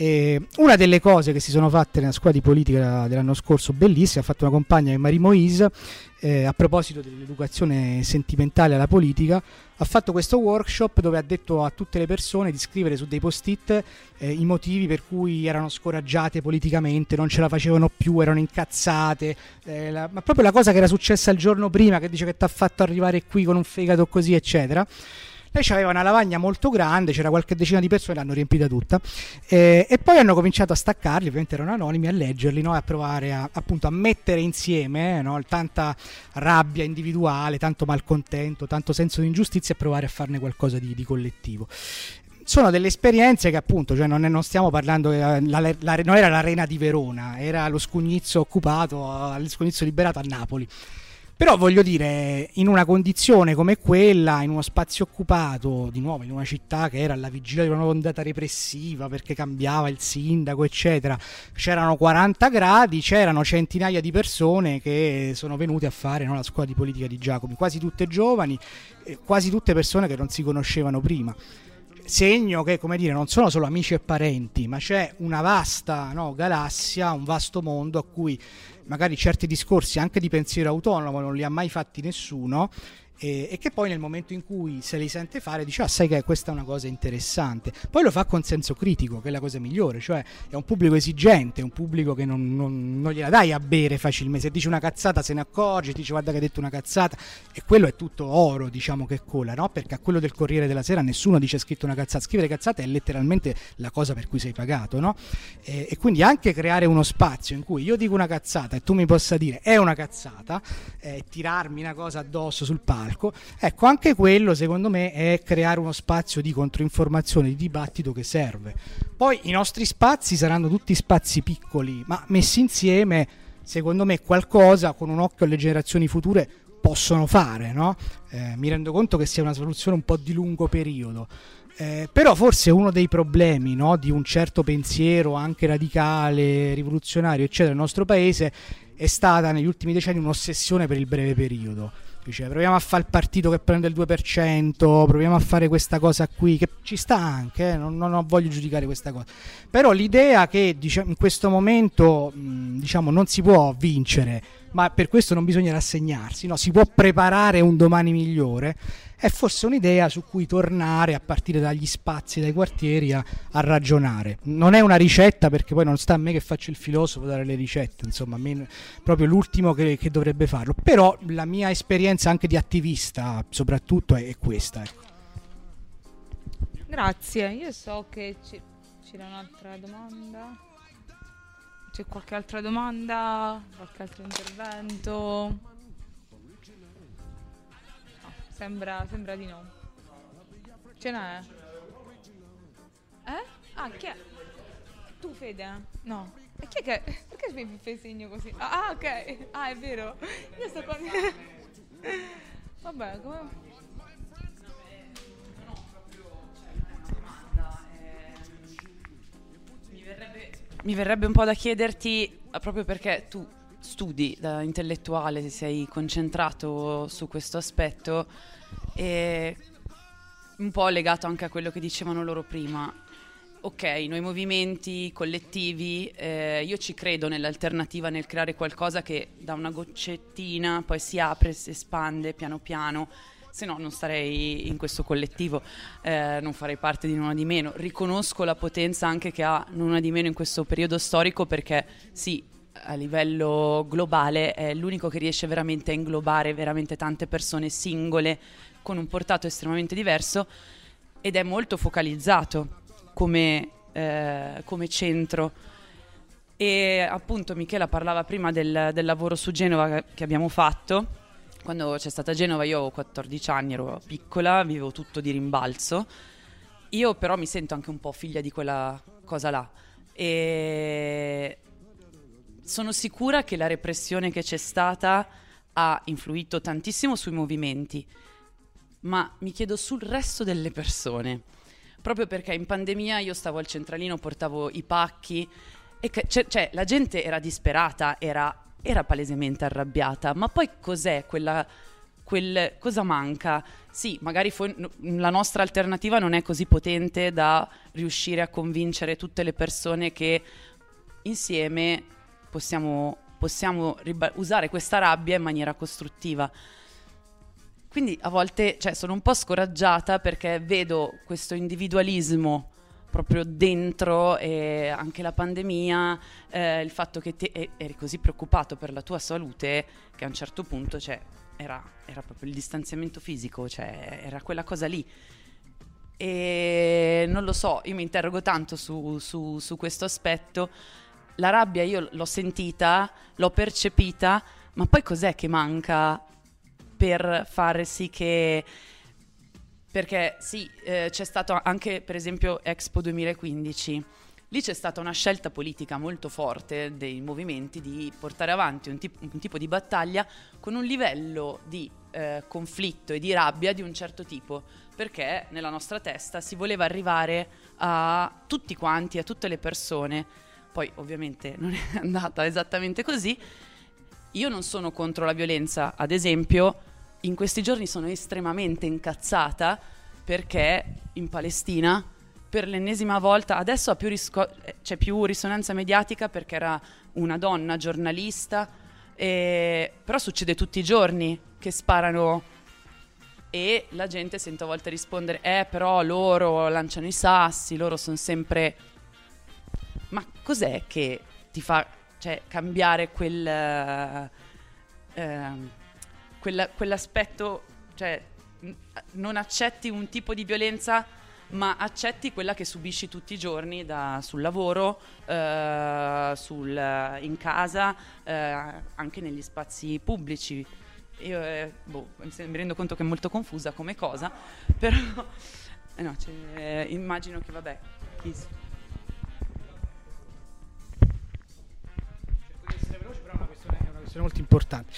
Una delle cose che si sono fatte nella scuola di politica dell'anno scorso, bellissima, ha fatto una compagna, Marie Moise, a proposito dell'educazione sentimentale alla politica, ha fatto questo workshop dove ha detto a tutte le persone di scrivere su dei post-it i motivi per cui erano scoraggiate politicamente, non ce la facevano più, erano incazzate, ma proprio la cosa che era successa il giorno prima, che dice che ti ha fatto arrivare qui con un fegato così, eccetera. Lei aveva una lavagna molto grande, c'era qualche decina di persone, l'hanno riempita tutta, e poi hanno cominciato a staccarli, ovviamente erano anonimi, a leggerli, no? A provare appunto a mettere insieme, no? Tanta rabbia individuale, tanto malcontento, tanto senso di ingiustizia, e provare a farne qualcosa di collettivo. Sono delle esperienze che, appunto, cioè non stiamo parlando, non era l'Arena di Verona, era lo Scugnizzo occupato, lo Scugnizzo liberato a Napoli. Però voglio dire, in una condizione come quella, in uno spazio occupato, di nuovo in una città che era alla vigilia di una nuova ondata repressiva perché cambiava il sindaco, eccetera, c'erano 40 gradi, c'erano centinaia di persone che sono venute a fare, no, la scuola di politica di Giacomi, quasi tutte giovani, quasi tutte persone che non si conoscevano prima. Segno che, come dire, non sono solo amici e parenti, ma c'è una vasta, no, galassia, un vasto mondo a cui magari certi discorsi anche di pensiero autonomo non li ha mai fatti nessuno, e che poi nel momento in cui se li sente fare dice: ah, sai che questa è una cosa interessante. Poi lo fa con senso critico, che è la cosa migliore, cioè è un pubblico esigente, è un pubblico che non gliela dai a bere facilmente. Se dice una cazzata se ne accorge, ti dice guarda che hai detto una cazzata, e quello è tutto oro, diciamo, che cola, no? Perché a quello del Corriere della Sera nessuno dice scritto una cazzata. Scrivere cazzate è letteralmente la cosa per cui sei pagato, no? E quindi anche creare uno spazio in cui io dico una cazzata e tu mi possa dire è una cazzata, tirarmi una cosa addosso sul palco. Ecco, anche quello secondo me è creare uno spazio di controinformazione, di dibattito che serve. Poi i nostri spazi saranno tutti spazi piccoli, ma messi insieme secondo me qualcosa, con un occhio alle generazioni future, possono fare, no? Mi rendo conto che sia una soluzione un po' di lungo periodo, però forse uno dei problemi, no, di un certo pensiero anche radicale, rivoluzionario, eccetera, nel nostro paese è stata negli ultimi decenni un'ossessione per il breve periodo. Cioè, proviamo a fare il partito che prende il 2%, proviamo a fare questa cosa qui, che ci sta anche, non voglio giudicare questa cosa, però l'idea che, diciamo, in questo momento diciamo, non si può vincere, ma per questo non bisogna rassegnarsi, no? Si può preparare un domani migliore, è forse un'idea su cui tornare a partire dagli spazi, dai quartieri a ragionare. Non è una ricetta, perché poi non sta a me che faccio il filosofo dare le ricette, insomma, proprio l'ultimo che dovrebbe farlo, però la mia esperienza anche di attivista soprattutto è questa, ecco. Grazie, io so che c'era un'altra domanda. C'è qualche altra domanda? Qualche altro intervento? Sembra di no. Ce n'è? Ah, chi è? Tu, Fede? No. E chi è che... Perché mi fai segno così? Ok. Ah, è vero. Io sto con... Vabbè, come... Mi verrebbe un po' da chiederti, proprio perché tu studi da intellettuale, sei concentrato su questo aspetto, e un po' legato anche a quello che dicevano loro prima. Ok, noi movimenti collettivi, io ci credo nell'alternativa, nel creare qualcosa che da una goccettina poi si apre, si espande piano piano. Se no non starei in questo collettivo, non farei parte di Nulla di Meno. Riconosco la potenza anche che ha Nulla di Meno in questo periodo storico, perché sì, a livello globale è l'unico che riesce veramente a inglobare veramente tante persone singole con un portato estremamente diverso, ed è molto focalizzato come centro. E appunto Michela parlava prima del lavoro su Genova che abbiamo fatto. Quando c'è stata Genova io avevo 14 anni, ero piccola, vivevo tutto di rimbalzo. Io però mi sento anche un po' figlia di quella cosa là, e sono sicura che la repressione che c'è stata ha influito tantissimo sui movimenti, ma mi chiedo sul resto delle persone, proprio perché in pandemia io stavo al centralino, portavo i pacchi e cioè, la gente era disperata, era palesemente arrabbiata, ma poi cos'è cosa manca? Sì, magari la nostra alternativa non è così potente da riuscire a convincere tutte le persone che insieme possiamo usare questa rabbia in maniera costruttiva. Quindi a volte sono un po' scoraggiata, perché vedo questo individualismo proprio dentro, e anche la pandemia, il fatto che eri così preoccupato per la tua salute che a un certo punto era proprio il distanziamento fisico, era quella cosa lì. E non lo so, io mi interrogo tanto su questo aspetto. La rabbia io l'ho sentita, l'ho percepita, ma poi cos'è che manca per fare sì che... Perché sì, c'è stato anche per esempio Expo 2015, lì c'è stata una scelta politica molto forte dei movimenti di portare avanti un tipo di battaglia con un livello di conflitto e di rabbia di un certo tipo, perché nella nostra testa si voleva arrivare a tutti quanti, a tutte le persone. Poi ovviamente non è andata esattamente così. Io non sono contro la violenza, ad esempio. In questi giorni sono estremamente incazzata perché in Palestina per l'ennesima volta adesso c'è più risonanza mediatica perché era una donna giornalista, però succede tutti i giorni che sparano e la gente sento a volte rispondere però loro lanciano i sassi, loro sono sempre... Ma cos'è che ti fa cambiare quell'aspetto, non accetti un tipo di violenza, ma accetti quella che subisci tutti i giorni sul lavoro, in casa, anche negli spazi pubblici. Io mi rendo conto che è molto confusa come cosa, però immagino che vabbè. Però è una questione molto importante.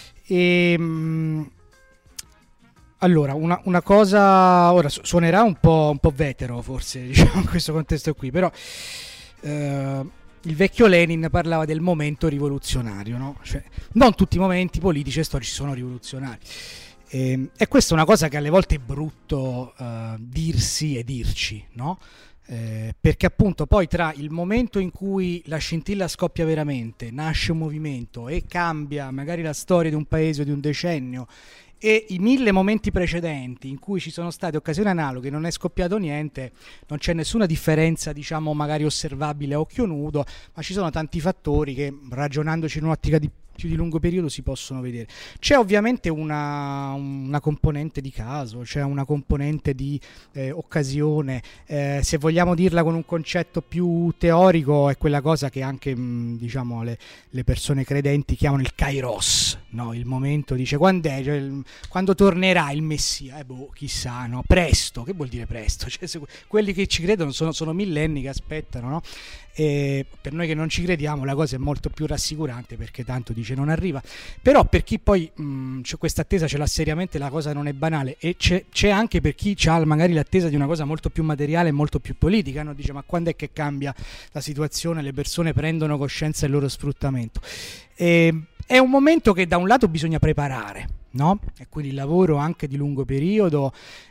Allora, una cosa ora suonerà un po' vetero forse, diciamo, in questo contesto qui, però il vecchio Lenin parlava del momento rivoluzionario, no? Cioè, non tutti i momenti politici e storici sono rivoluzionari, e questa è una cosa che alle volte è brutto dirsi e dirci, no? Perché appunto poi tra il momento in cui la scintilla scoppia veramente, nasce un movimento e cambia magari la storia di un paese o di un decennio, e i 1000 momenti precedenti in cui ci sono state occasioni analoghe non è scoppiato niente, non c'è nessuna differenza, diciamo, magari osservabile a occhio nudo, ma ci sono tanti fattori che, ragionandoci in un'ottica di più di lungo periodo, si possono vedere. C'è ovviamente una componente di caso, c'è una componente di occasione, se vogliamo dirla con un concetto più teorico, è quella cosa che anche diciamo le persone credenti chiamano il kairos, no? Il momento, dice, quando è? Cioè, quando tornerà il Messia? Chissà, no? Presto, che vuol dire presto? Cioè, quelli che ci credono sono millenni che aspettano, no? E per noi che non ci crediamo la cosa è molto più rassicurante, perché tanto dice non arriva. Però per chi poi c'è questa attesa, ce l'ha seriamente, la cosa non è banale, e c'è anche per chi ha magari l'attesa di una cosa molto più materiale e molto più politica, no? Dice, ma quando è che cambia la situazione, le persone prendono coscienza del loro sfruttamento? È un momento che da un lato bisogna preparare, no? E quindi il lavoro anche di lungo periodo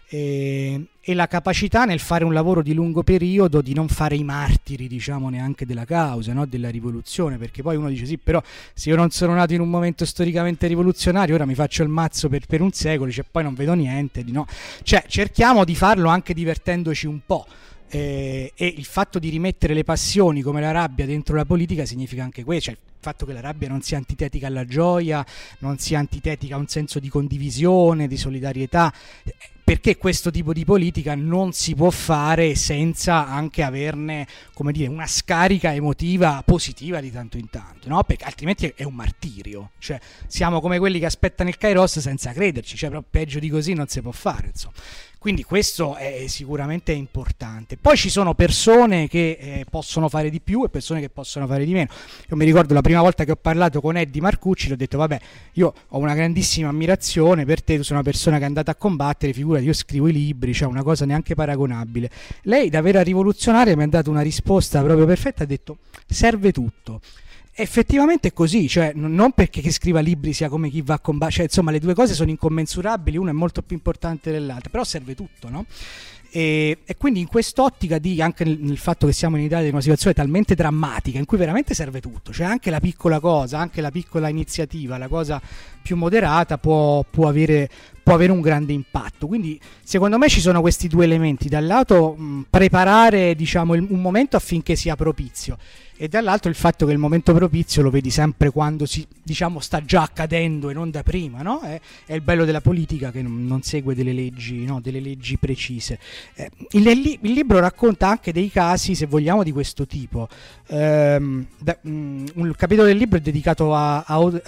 e la capacità nel fare un lavoro di lungo periodo di non fare i martiri, diciamo, neanche della causa, no? Della rivoluzione, perché poi uno dice sì, però se io non sono nato in un momento storicamente rivoluzionario, ora mi faccio il mazzo per un secolo, cioè poi non vedo niente, no? Cioè cerchiamo di farlo anche divertendoci un po'. E il fatto di rimettere le passioni come la rabbia dentro la politica significa anche questo, cioè il fatto che la rabbia non sia antitetica alla gioia, non sia antitetica a un senso di condivisione, di solidarietà, perché questo tipo di politica non si può fare senza anche averne, come dire, una scarica emotiva positiva di tanto in tanto, no? Perché altrimenti è un martirio, cioè siamo come quelli che aspettano il Kairos senza crederci, cioè però peggio di così non si può fare, insomma. Quindi questo è sicuramente importante. Poi ci sono persone che possono fare di più e persone che possono fare di meno. Io mi ricordo la prima volta che ho parlato con Eddie Marcucci, gli ho detto vabbè, io ho una grandissima ammirazione per te, tu sei una persona che è andata a combattere, figurati, io scrivo i libri, cioè una cosa neanche paragonabile. Lei, da vera rivoluzionaria, mi ha dato una risposta proprio perfetta, ha detto serve tutto. Effettivamente è così, cioè non perché chi scriva libri sia come chi va a combattere, cioè, insomma le due cose sono incommensurabili, una è molto più importante dell'altra, però serve tutto, no? E quindi in quest'ottica anche nel fatto che siamo in Italia in una situazione talmente drammatica in cui veramente serve tutto, cioè anche la piccola cosa, anche la piccola iniziativa, la cosa più moderata può avere un grande impatto. Quindi secondo me ci sono questi due elementi: dal lato preparare, diciamo, un momento affinché sia propizio, e dall'altro il fatto che il momento propizio lo vedi sempre quando diciamo sta già accadendo e non da prima, no? È il bello della politica, che non segue delle leggi, no? Delle leggi precise. Il libro racconta anche dei casi, se vogliamo, di questo tipo. Un capitolo del libro è dedicato a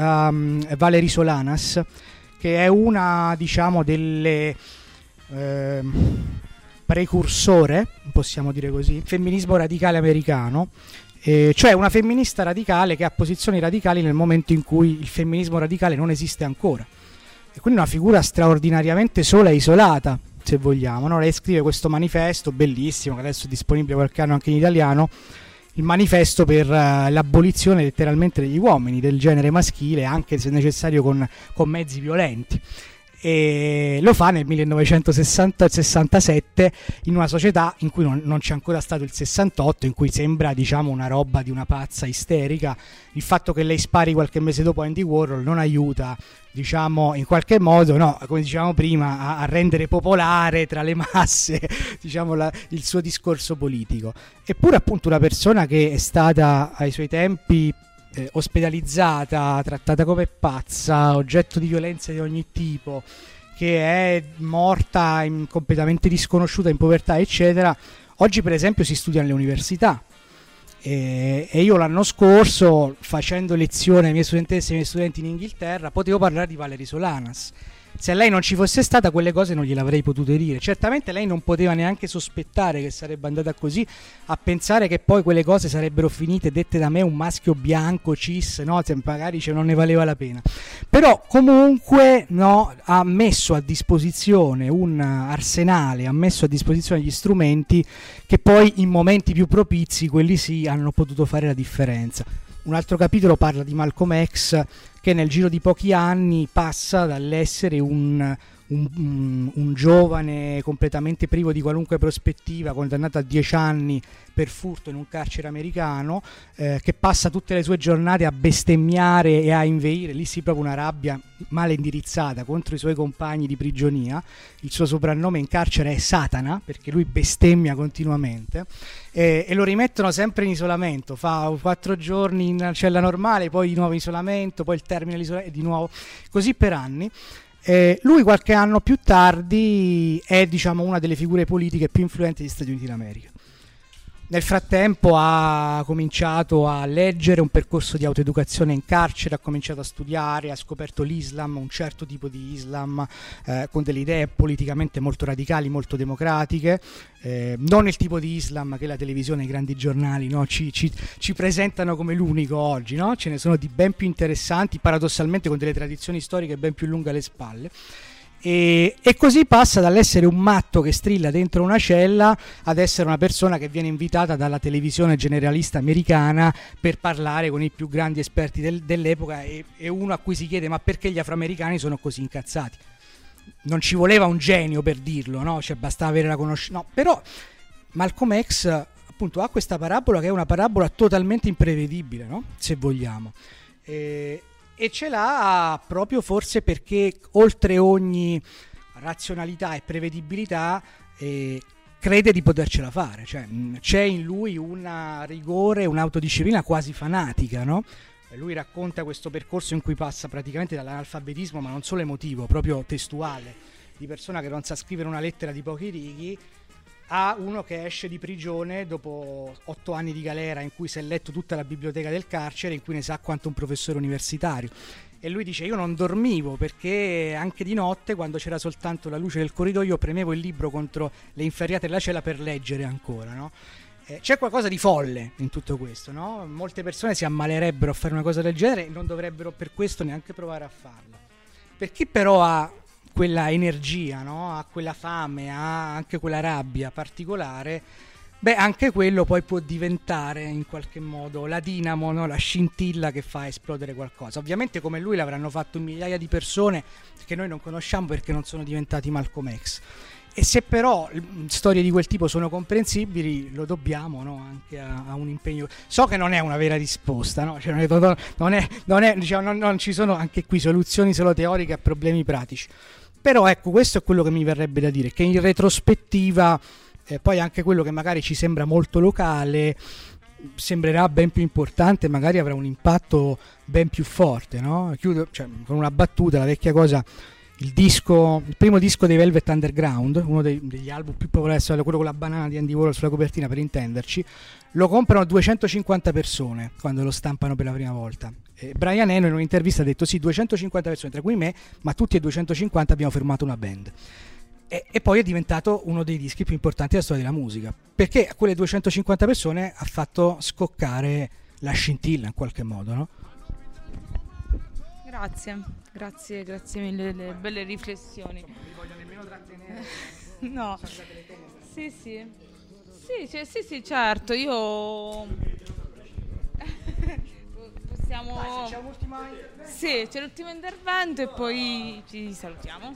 Valerie Solanas, che è una, diciamo, delle precursore, possiamo dire così, femminismo radicale americano. Cioè una femminista radicale che ha posizioni radicali nel momento in cui il femminismo radicale non esiste ancora, e quindi una figura straordinariamente sola e isolata, se vogliamo, no? Lei scrive questo manifesto bellissimo, che adesso è disponibile qualche anno anche in italiano, il manifesto per l'abolizione letteralmente degli uomini, del genere maschile, anche se necessario con mezzi violenti. E lo fa nel 1967 in una società in cui non c'è ancora stato il 68, in cui sembra, diciamo, una roba di una pazza isterica. Il fatto che lei spari qualche mese dopo a Andy Warhol non aiuta, diciamo, in qualche modo, no, come dicevamo prima, a rendere popolare tra le masse, diciamo, il suo discorso politico. Eppure appunto una persona che è stata ai suoi tempi ospedalizzata, trattata come pazza, oggetto di violenze di ogni tipo, che è morta completamente disconosciuta, in povertà, eccetera. Oggi per esempio si studia nelle università, e io l'anno scorso, facendo lezione ai miei studentesse e ai miei studenti in Inghilterra, potevo parlare di Valerie Solanas. Se lei non ci fosse stata, quelle cose non gliel'avrei potute dire. Certamente lei non poteva neanche sospettare che sarebbe andata così, a pensare che poi quelle cose sarebbero finite dette da me, un maschio bianco cis, no? Magari non ne valeva la pena. Però comunque, no, ha messo a disposizione un arsenale, ha messo a disposizione gli strumenti che poi in momenti più propizi, quelli sì, hanno potuto fare la differenza. Un altro capitolo parla di Malcolm X, che nel giro di pochi anni passa dall'essere un giovane completamente privo di qualunque prospettiva, condannato a 10 anni per furto in un carcere americano, che passa tutte le sue giornate a bestemmiare e a inveire, lì sì, proprio una rabbia male indirizzata contro i suoi compagni di prigionia. Il suo soprannome in carcere è Satana, perché lui bestemmia continuamente, e lo rimettono sempre in isolamento. Fa 4 giorni in cella normale, poi di nuovo in isolamento, poi il termine dell'isolamento, di nuovo così per anni. Lui qualche anno più tardi è, diciamo, una delle figure politiche più influenti degli Stati Uniti d'America. Nel frattempo ha cominciato a leggere un percorso di autoeducazione in carcere, ha cominciato a studiare, ha scoperto l'Islam, un certo tipo di Islam, con delle idee politicamente molto radicali, molto democratiche, non il tipo di Islam che la televisione e i grandi giornali, no, ci presentano come l'unico oggi, no? Ce ne sono di ben più interessanti, paradossalmente con delle tradizioni storiche ben più lunghe alle spalle. E così passa dall'essere un matto che strilla dentro una cella ad essere una persona che viene invitata dalla televisione generalista americana per parlare con i più grandi esperti dell'epoca, e uno a cui si chiede: ma perché gli afroamericani sono così incazzati? Non ci voleva un genio per dirlo, no? Cioè, bastava avere la conoscenza. No, però Malcolm X appunto ha questa parabola che è una parabola totalmente imprevedibile, no? Se vogliamo. E ce l'ha proprio forse perché oltre ogni razionalità e prevedibilità crede di potercela fare, cioè c'è in lui un rigore, un'autodisciplina quasi fanatica, no? Lui racconta questo percorso in cui passa praticamente dall'analfabetismo, ma non solo emotivo, proprio testuale, di persona che non sa scrivere una lettera di pochi righi, a uno che esce di prigione dopo 8 anni di galera in cui si è letto tutta la biblioteca del carcere, in cui ne sa quanto un professore universitario. E lui dice: io non dormivo perché anche di notte, quando c'era soltanto la luce del corridoio, premevo il libro contro le inferriate della cella per leggere ancora, no? C'è qualcosa di folle in tutto questo, no? Molte persone si ammalerebbero a fare una cosa del genere e non dovrebbero per questo neanche provare a farla. Per chi però ha quella energia, no? Ha quella fame, ha anche quella rabbia particolare, beh, anche quello poi può diventare in qualche modo la dinamo, no? La scintilla che fa esplodere qualcosa. Ovviamente come lui l'avranno fatto migliaia di persone che noi non conosciamo perché non sono diventati Malcolm X. E se però storie di quel tipo sono comprensibili, lo dobbiamo, no? Anche a un impegno. So che non è una vera risposta, no? Cioè non ci sono anche qui soluzioni solo teoriche a problemi pratici. Però ecco, questo è quello che mi verrebbe da dire, che in retrospettiva poi anche quello che magari ci sembra molto locale sembrerà ben più importante, magari avrà un impatto ben più forte, no? Chiudo con una battuta, la vecchia cosa. Il primo disco dei Velvet Underground, uno degli album più popolari, quello con la banana di Andy Warhol sulla copertina, per intenderci, lo comprano 250 persone quando lo stampano per la prima volta. Brian Eno in un'intervista ha detto: sì, 250 persone, tra cui me, ma tutti e 250 abbiamo formato una band. E poi è diventato uno dei dischi più importanti della storia della musica, perché a quelle 250 persone ha fatto scoccare la scintilla in qualche modo, no? Grazie mille delle belle riflessioni. Non vi voglio nemmeno trattenere. No. Sì, certo, io possiamo. Dai, se c'è un ultimo intervento. Sì, c'è l'ultimo intervento e poi ci salutiamo.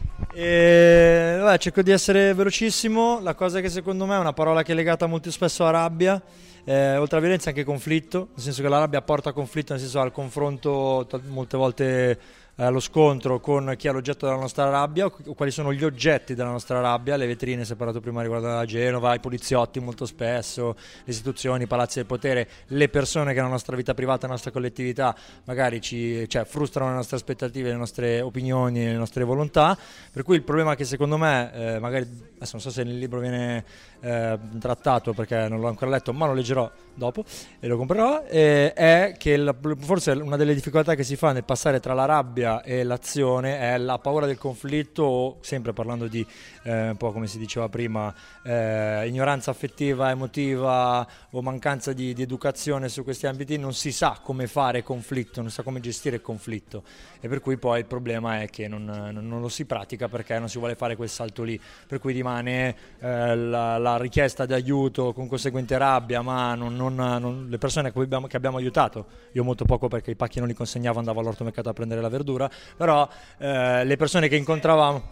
Cerco di essere velocissimo. La cosa che secondo me è una parola che è legata molto spesso a rabbia, oltre a violenza anche conflitto, nel senso che la rabbia porta a conflitto, nel senso al confronto molte volte, allo scontro con chi è l'oggetto della nostra rabbia o quali sono gli oggetti della nostra rabbia. Le vetrine, si è parlato prima riguardo a Genova, i poliziotti molto spesso, le istituzioni, i palazzi del potere, le persone che nella nostra vita privata, nella nostra collettività magari frustrano le nostre aspettative, le nostre opinioni, le nostre volontà. Per cui il problema che secondo me, magari adesso non so se nel libro viene trattato perché non l'ho ancora letto, ma lo leggerò dopo e lo comprerò, è che forse una delle difficoltà che si fa nel passare tra la rabbia e l'azione è la paura del conflitto, o sempre parlando di un po' come si diceva prima, ignoranza affettiva, emotiva o mancanza di educazione su questi ambiti. Non si sa come fare conflitto, non si sa come gestire il conflitto, e per cui poi il problema è che non lo si pratica perché non si vuole fare quel salto lì, per cui rimane la richiesta di aiuto con conseguente rabbia, ma le persone che abbiamo aiutato, io molto poco perché i pacchi non li consegnavo, andavo all'ortomercato a prendere la verdura, però le persone che incontravamo,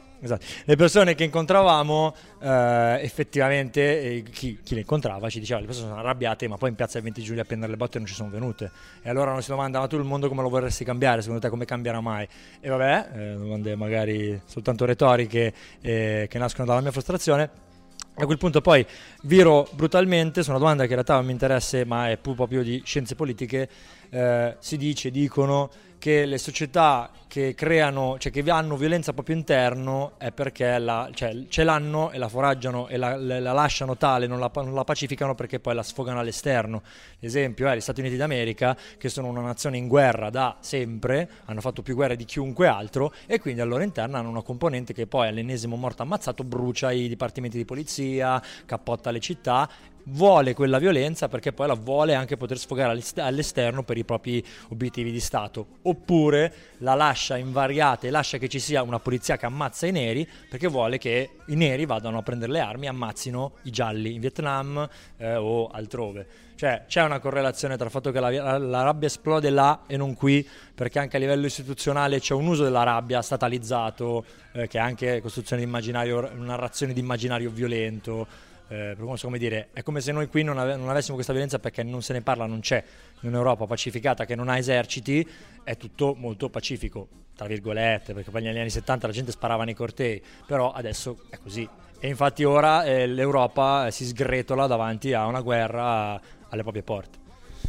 effettivamente chi le incontrava ci diceva: le persone sono arrabbiate, ma poi in piazza del 20 giugno a prendere le botte non ci sono venute. E allora uno si domanda: ma tu il mondo come lo vorresti cambiare? Secondo te come cambierà mai? E vabbè, domande magari soltanto retoriche che nascono dalla mia frustrazione. A quel punto poi viro brutalmente su una domanda che in realtà non mi interessa, ma è proprio di scienze politiche, dicono che le società che creano, cioè che hanno violenza proprio interno, è perché ce l'hanno e la foraggiano e la lasciano tale, non la pacificano, perché poi la sfogano all'esterno. L'esempio è gli Stati Uniti d'America, che sono una nazione in guerra da sempre, hanno fatto più guerre di chiunque altro, e quindi al loro interno hanno una componente che poi all'ennesimo morto ammazzato brucia i dipartimenti di polizia, cappotta le città. Vuole quella violenza perché poi la vuole anche poter sfogare all'esterno per i propri obiettivi di Stato, oppure la lascia invariata e lascia che ci sia una polizia che ammazza i neri perché vuole che i neri vadano a prendere le armi e ammazzino i gialli in Vietnam o altrove. Cioè c'è una correlazione tra il fatto che la rabbia esplode là e non qui, perché anche a livello istituzionale c'è un uso della rabbia statalizzato, che è anche costruzione di immaginario, narrazione di immaginario violento. Come dire, è come se noi qui non avessimo questa violenza, perché non se ne parla, non c'è. In un'Europa pacificata che non ha eserciti è tutto molto pacifico, tra virgolette, perché poi negli anni 70 la gente sparava nei cortei, però adesso è così, e infatti ora l'Europa si sgretola davanti a una guerra alle proprie porte.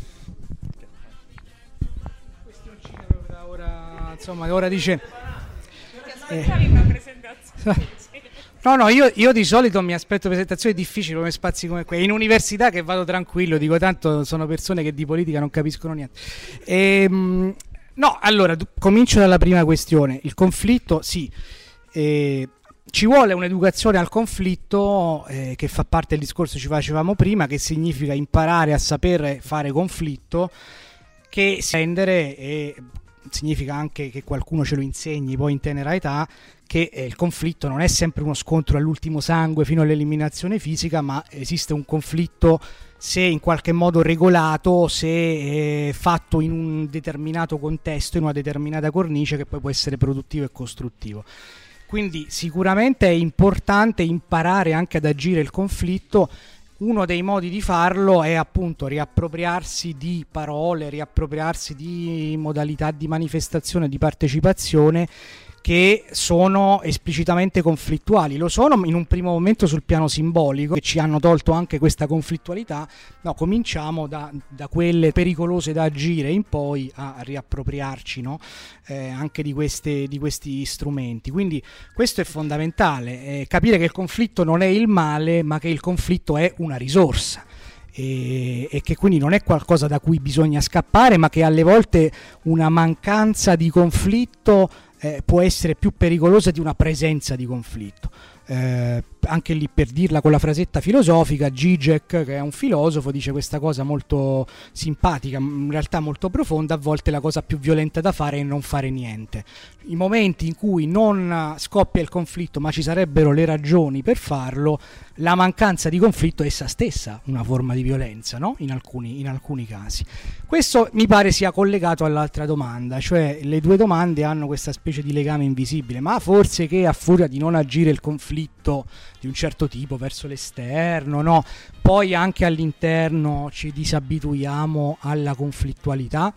Questioncino proprio da ora, insomma, ora dice una presentazione. No, io di solito mi aspetto presentazioni difficili come spazi come quelli. In università, che vado tranquillo, dico tanto sono persone che di politica non capiscono niente. No, allora, comincio dalla prima questione. Il conflitto, sì. Ci vuole un'educazione al conflitto che fa parte del discorso che ci facevamo prima, che significa imparare a saper fare conflitto, che rendere, e significa anche che qualcuno ce lo insegni poi in tenera età, che il conflitto non è sempre uno scontro all'ultimo sangue fino all'eliminazione fisica, ma esiste un conflitto se in qualche modo regolato, se fatto in un determinato contesto, in una determinata cornice, che poi può essere produttivo e costruttivo. Quindi sicuramente è importante imparare anche ad agire il conflitto. Uno dei modi di farlo è appunto riappropriarsi di parole, riappropriarsi di modalità di manifestazione, di partecipazione che sono esplicitamente conflittuali. Lo sono in un primo momento sul piano simbolico, che ci hanno tolto anche questa conflittualità. No, cominciamo da quelle pericolose da agire in poi a riappropriarci, no? Anche di questi strumenti. Quindi questo è fondamentale, capire che il conflitto non è il male, ma che il conflitto è una risorsa. E che quindi non è qualcosa da cui bisogna scappare, ma che alle volte una mancanza di conflitto può essere più pericolosa di una presenza di conflitto. Anche lì, per dirla con la frasetta filosofica, Zizek, che è un filosofo, dice questa cosa molto simpatica, in realtà molto profonda: a volte la cosa più violenta da fare è non fare niente. I momenti in cui non scoppia il conflitto, ma ci sarebbero le ragioni per farlo, la mancanza di conflitto è essa stessa una forma di violenza, no? In alcuni casi. Questo mi pare sia collegato all'altra domanda, cioè le due domande hanno questa specie di legame invisibile, ma forse che a furia di non agire il conflitto di un certo tipo verso l'esterno, no, poi anche all'interno ci disabituiamo alla conflittualità.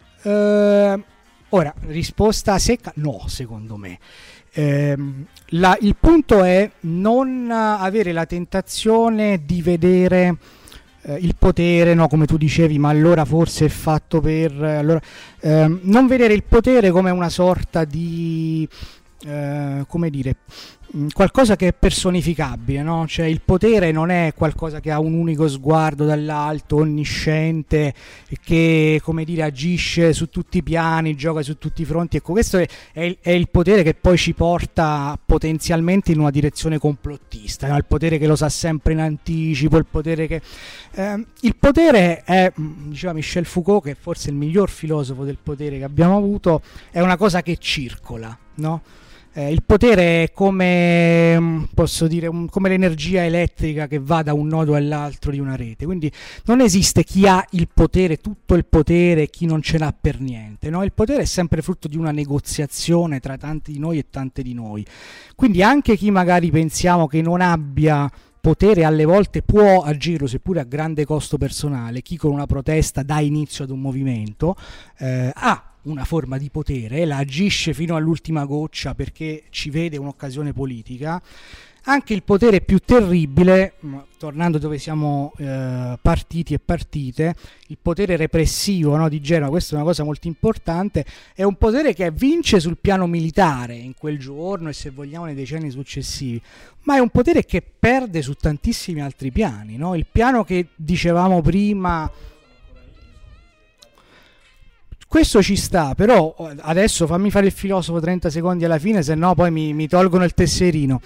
Ora, risposta secca: no, secondo me. Il punto è non avere la tentazione di vedere il potere, no, come tu dicevi, ma allora forse è fatto per... non vedere il potere come una sorta di... come dire, qualcosa che è personificabile, no? Cioè il potere non è qualcosa che ha un unico sguardo dall'alto, onnisciente, che, come dire, agisce su tutti i piani, gioca su tutti i fronti. Ecco, questo è il potere che poi ci porta potenzialmente in una direzione complottista, no? Il potere che lo sa sempre in anticipo, il potere che... il potere è, diceva Michel Foucault, che è forse il miglior filosofo del potere che abbiamo avuto, è una cosa che circola, no? Il potere è come, posso dire, come l'energia elettrica che va da un nodo all'altro di una rete. Quindi non esiste chi ha il potere, tutto il potere, e chi non ce l'ha per niente, no? Il potere è sempre frutto di una negoziazione tra tanti di noi e tante di noi. Quindi anche chi magari pensiamo che non abbia potere, alle volte può agirlo, seppure a grande costo personale. Chi con una protesta dà inizio ad un movimento ha una forma di potere, la agisce fino all'ultima goccia perché ci vede un'occasione politica. anche il potere più terribile, tornando dove siamo partiti e partite, il potere repressivo, no, di Genova, questa è una cosa molto importante, è un potere che vince sul piano militare in quel giorno e se vogliamo nei decenni successivi, ma è un potere che perde su tantissimi altri piani, no? Il piano che dicevamo prima, questo ci sta, però adesso fammi fare il filosofo 30 secondi alla fine, se no poi mi tolgono il tesserino.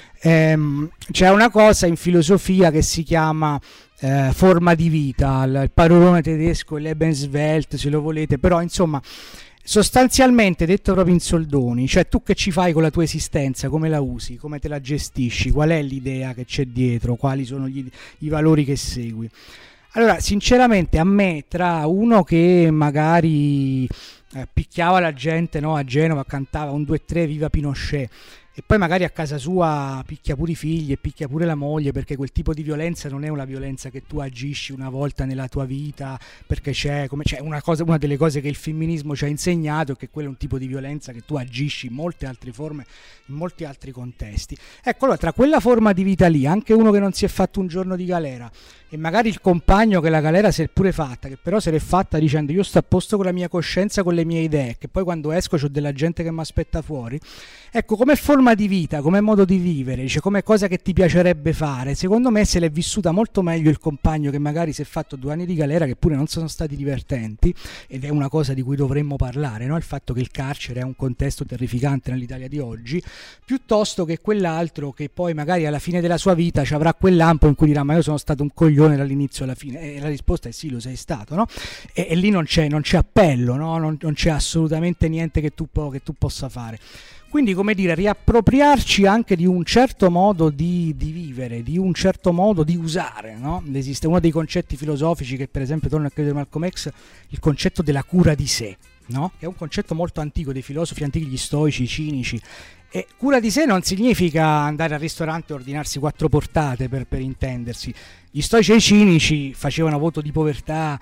C'è una cosa in filosofia che si chiama forma di vita, il parolone tedesco, il Lebenswelt se lo volete, però insomma sostanzialmente detto proprio in soldoni, cioè tu che ci fai con la tua esistenza, come la usi, come te la gestisci, qual è l'idea che c'è dietro, quali sono i valori che segui. Allora sinceramente a me, tra uno che magari picchiava la gente, no, a Genova, cantava 1, 2, 3 viva Pinochet, e poi magari a casa sua picchia pure i figli e picchia pure la moglie, perché quel tipo di violenza non è una violenza che tu agisci una volta nella tua vita, perché c'è una delle cose che il femminismo ci ha insegnato è che quello è un tipo di violenza che tu agisci in molte altre forme, in molti altri contesti. Ecco, allora tra quella forma di vita lì, anche uno che non si è fatto un giorno di galera e magari il compagno che la galera si è pure fatta, che però se l'è fatta dicendo io sto a posto con la mia coscienza, con le mie idee, che poi quando esco c'ho della gente che mi aspetta fuori, ecco, come forma di vita, come modo di vivere, cioè come cosa che ti piacerebbe fare, secondo me se l'è vissuta molto meglio il compagno che magari si è fatto 2 anni di galera, che pure non sono stati divertenti, ed è una cosa di cui dovremmo parlare, no? Il fatto che il carcere è un contesto terrificante nell'Italia di oggi, piuttosto che quell'altro che poi magari alla fine della sua vita ci avrà quel lampo in cui dirà ma io sono stato un coglione dall'inizio alla fine, e la risposta è sì, lo sei stato, no? E lì non c'è appello, no? Non c'è assolutamente niente che tu possa fare. Quindi, come dire, riappropriarci anche di un certo modo di vivere, di un certo modo di usare, no? Esiste uno dei concetti filosofici che, per esempio, torna a credere Malcolm X, il concetto della cura di sé, no? Che è un concetto molto antico dei filosofi antichi, gli stoici, i cinici. E cura di sé non significa andare al ristorante e ordinarsi 4 portate, per intendersi. Gli stoici e i cinici facevano voto di povertà,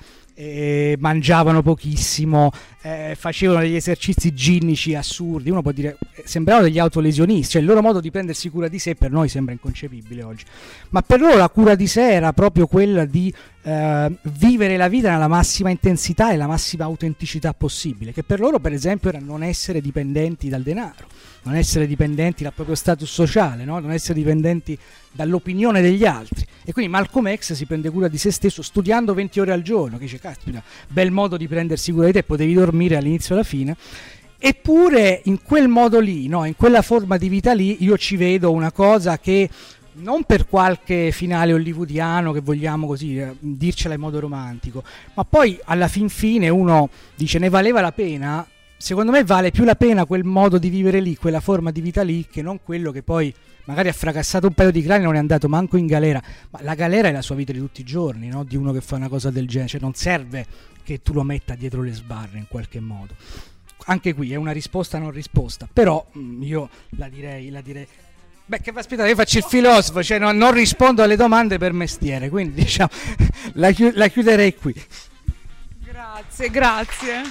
mangiavano pochissimo, facevano degli esercizi ginnici assurdi, uno può dire sembravano degli autolesionisti, cioè il loro modo di prendersi cura di sé per noi sembra inconcepibile oggi, ma per loro la cura di sé era proprio quella di vivere la vita nella massima intensità e la massima autenticità possibile, che per loro per esempio era non essere dipendenti dal denaro, non essere dipendenti dal proprio status sociale, no? Non essere dipendenti dall'opinione degli altri. E quindi Malcolm X si prende cura di se stesso studiando 20 ore al giorno, che dice caspita, bel modo di prendersi cura di te, potevi dormire all'inizio e alla fine. Eppure in quel modo lì, no? In quella forma di vita lì, io ci vedo una cosa che non per qualche finale hollywoodiano che vogliamo così dircela in modo romantico, ma poi alla fin fine uno dice ne valeva la pena. Secondo me vale più la pena quel modo di vivere lì, quella forma di vita lì, che non quello che poi magari ha fracassato un paio di crani e non è andato manco in galera. Ma la galera è la sua vita di tutti i giorni, no? Di uno che fa una cosa del genere, cioè non serve che tu lo metta dietro le sbarre in qualche modo. Anche qui è una risposta non risposta, però io la direi. Beh, che aspettate, io faccio il filosofo, cioè non rispondo alle domande per mestiere, quindi diciamo la chiuderei qui. Grazie.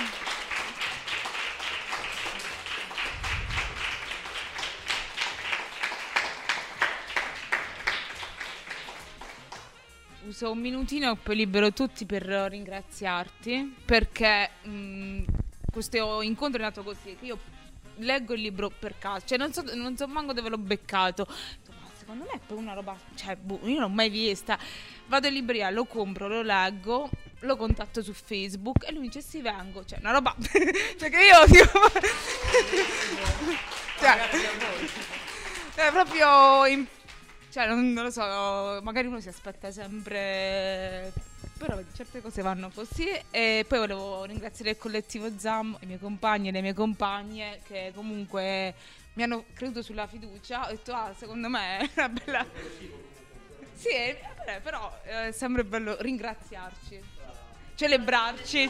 Uso un minutino e poi libero tutti per ringraziarti, perché questo incontro è nato così, che io leggo il libro per caso, cioè non so manco dove l'ho beccato, ma secondo me è poi una roba, cioè io non l'ho mai vista, vado in libreria, lo compro, lo leggo, lo contatto su Facebook e lui dice sì vengo, cioè una roba cioè che io tipo cioè, è proprio cioè non lo so, magari uno si aspetta sempre, però certe cose vanno così. E poi volevo ringraziare il collettivo ZAM, i miei compagni e le mie compagne che comunque mi hanno creduto sulla fiducia. Ho detto secondo me è una bella sì, però è sempre bello ringraziarci, celebrarci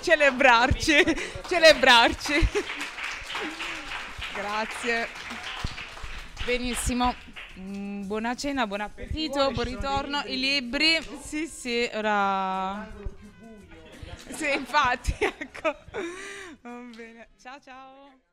grazie, benissimo. Buona cena, buon appetito, buon ritorno. I libri, sì, ora. Sì, infatti, ecco. Va bene. Ciao.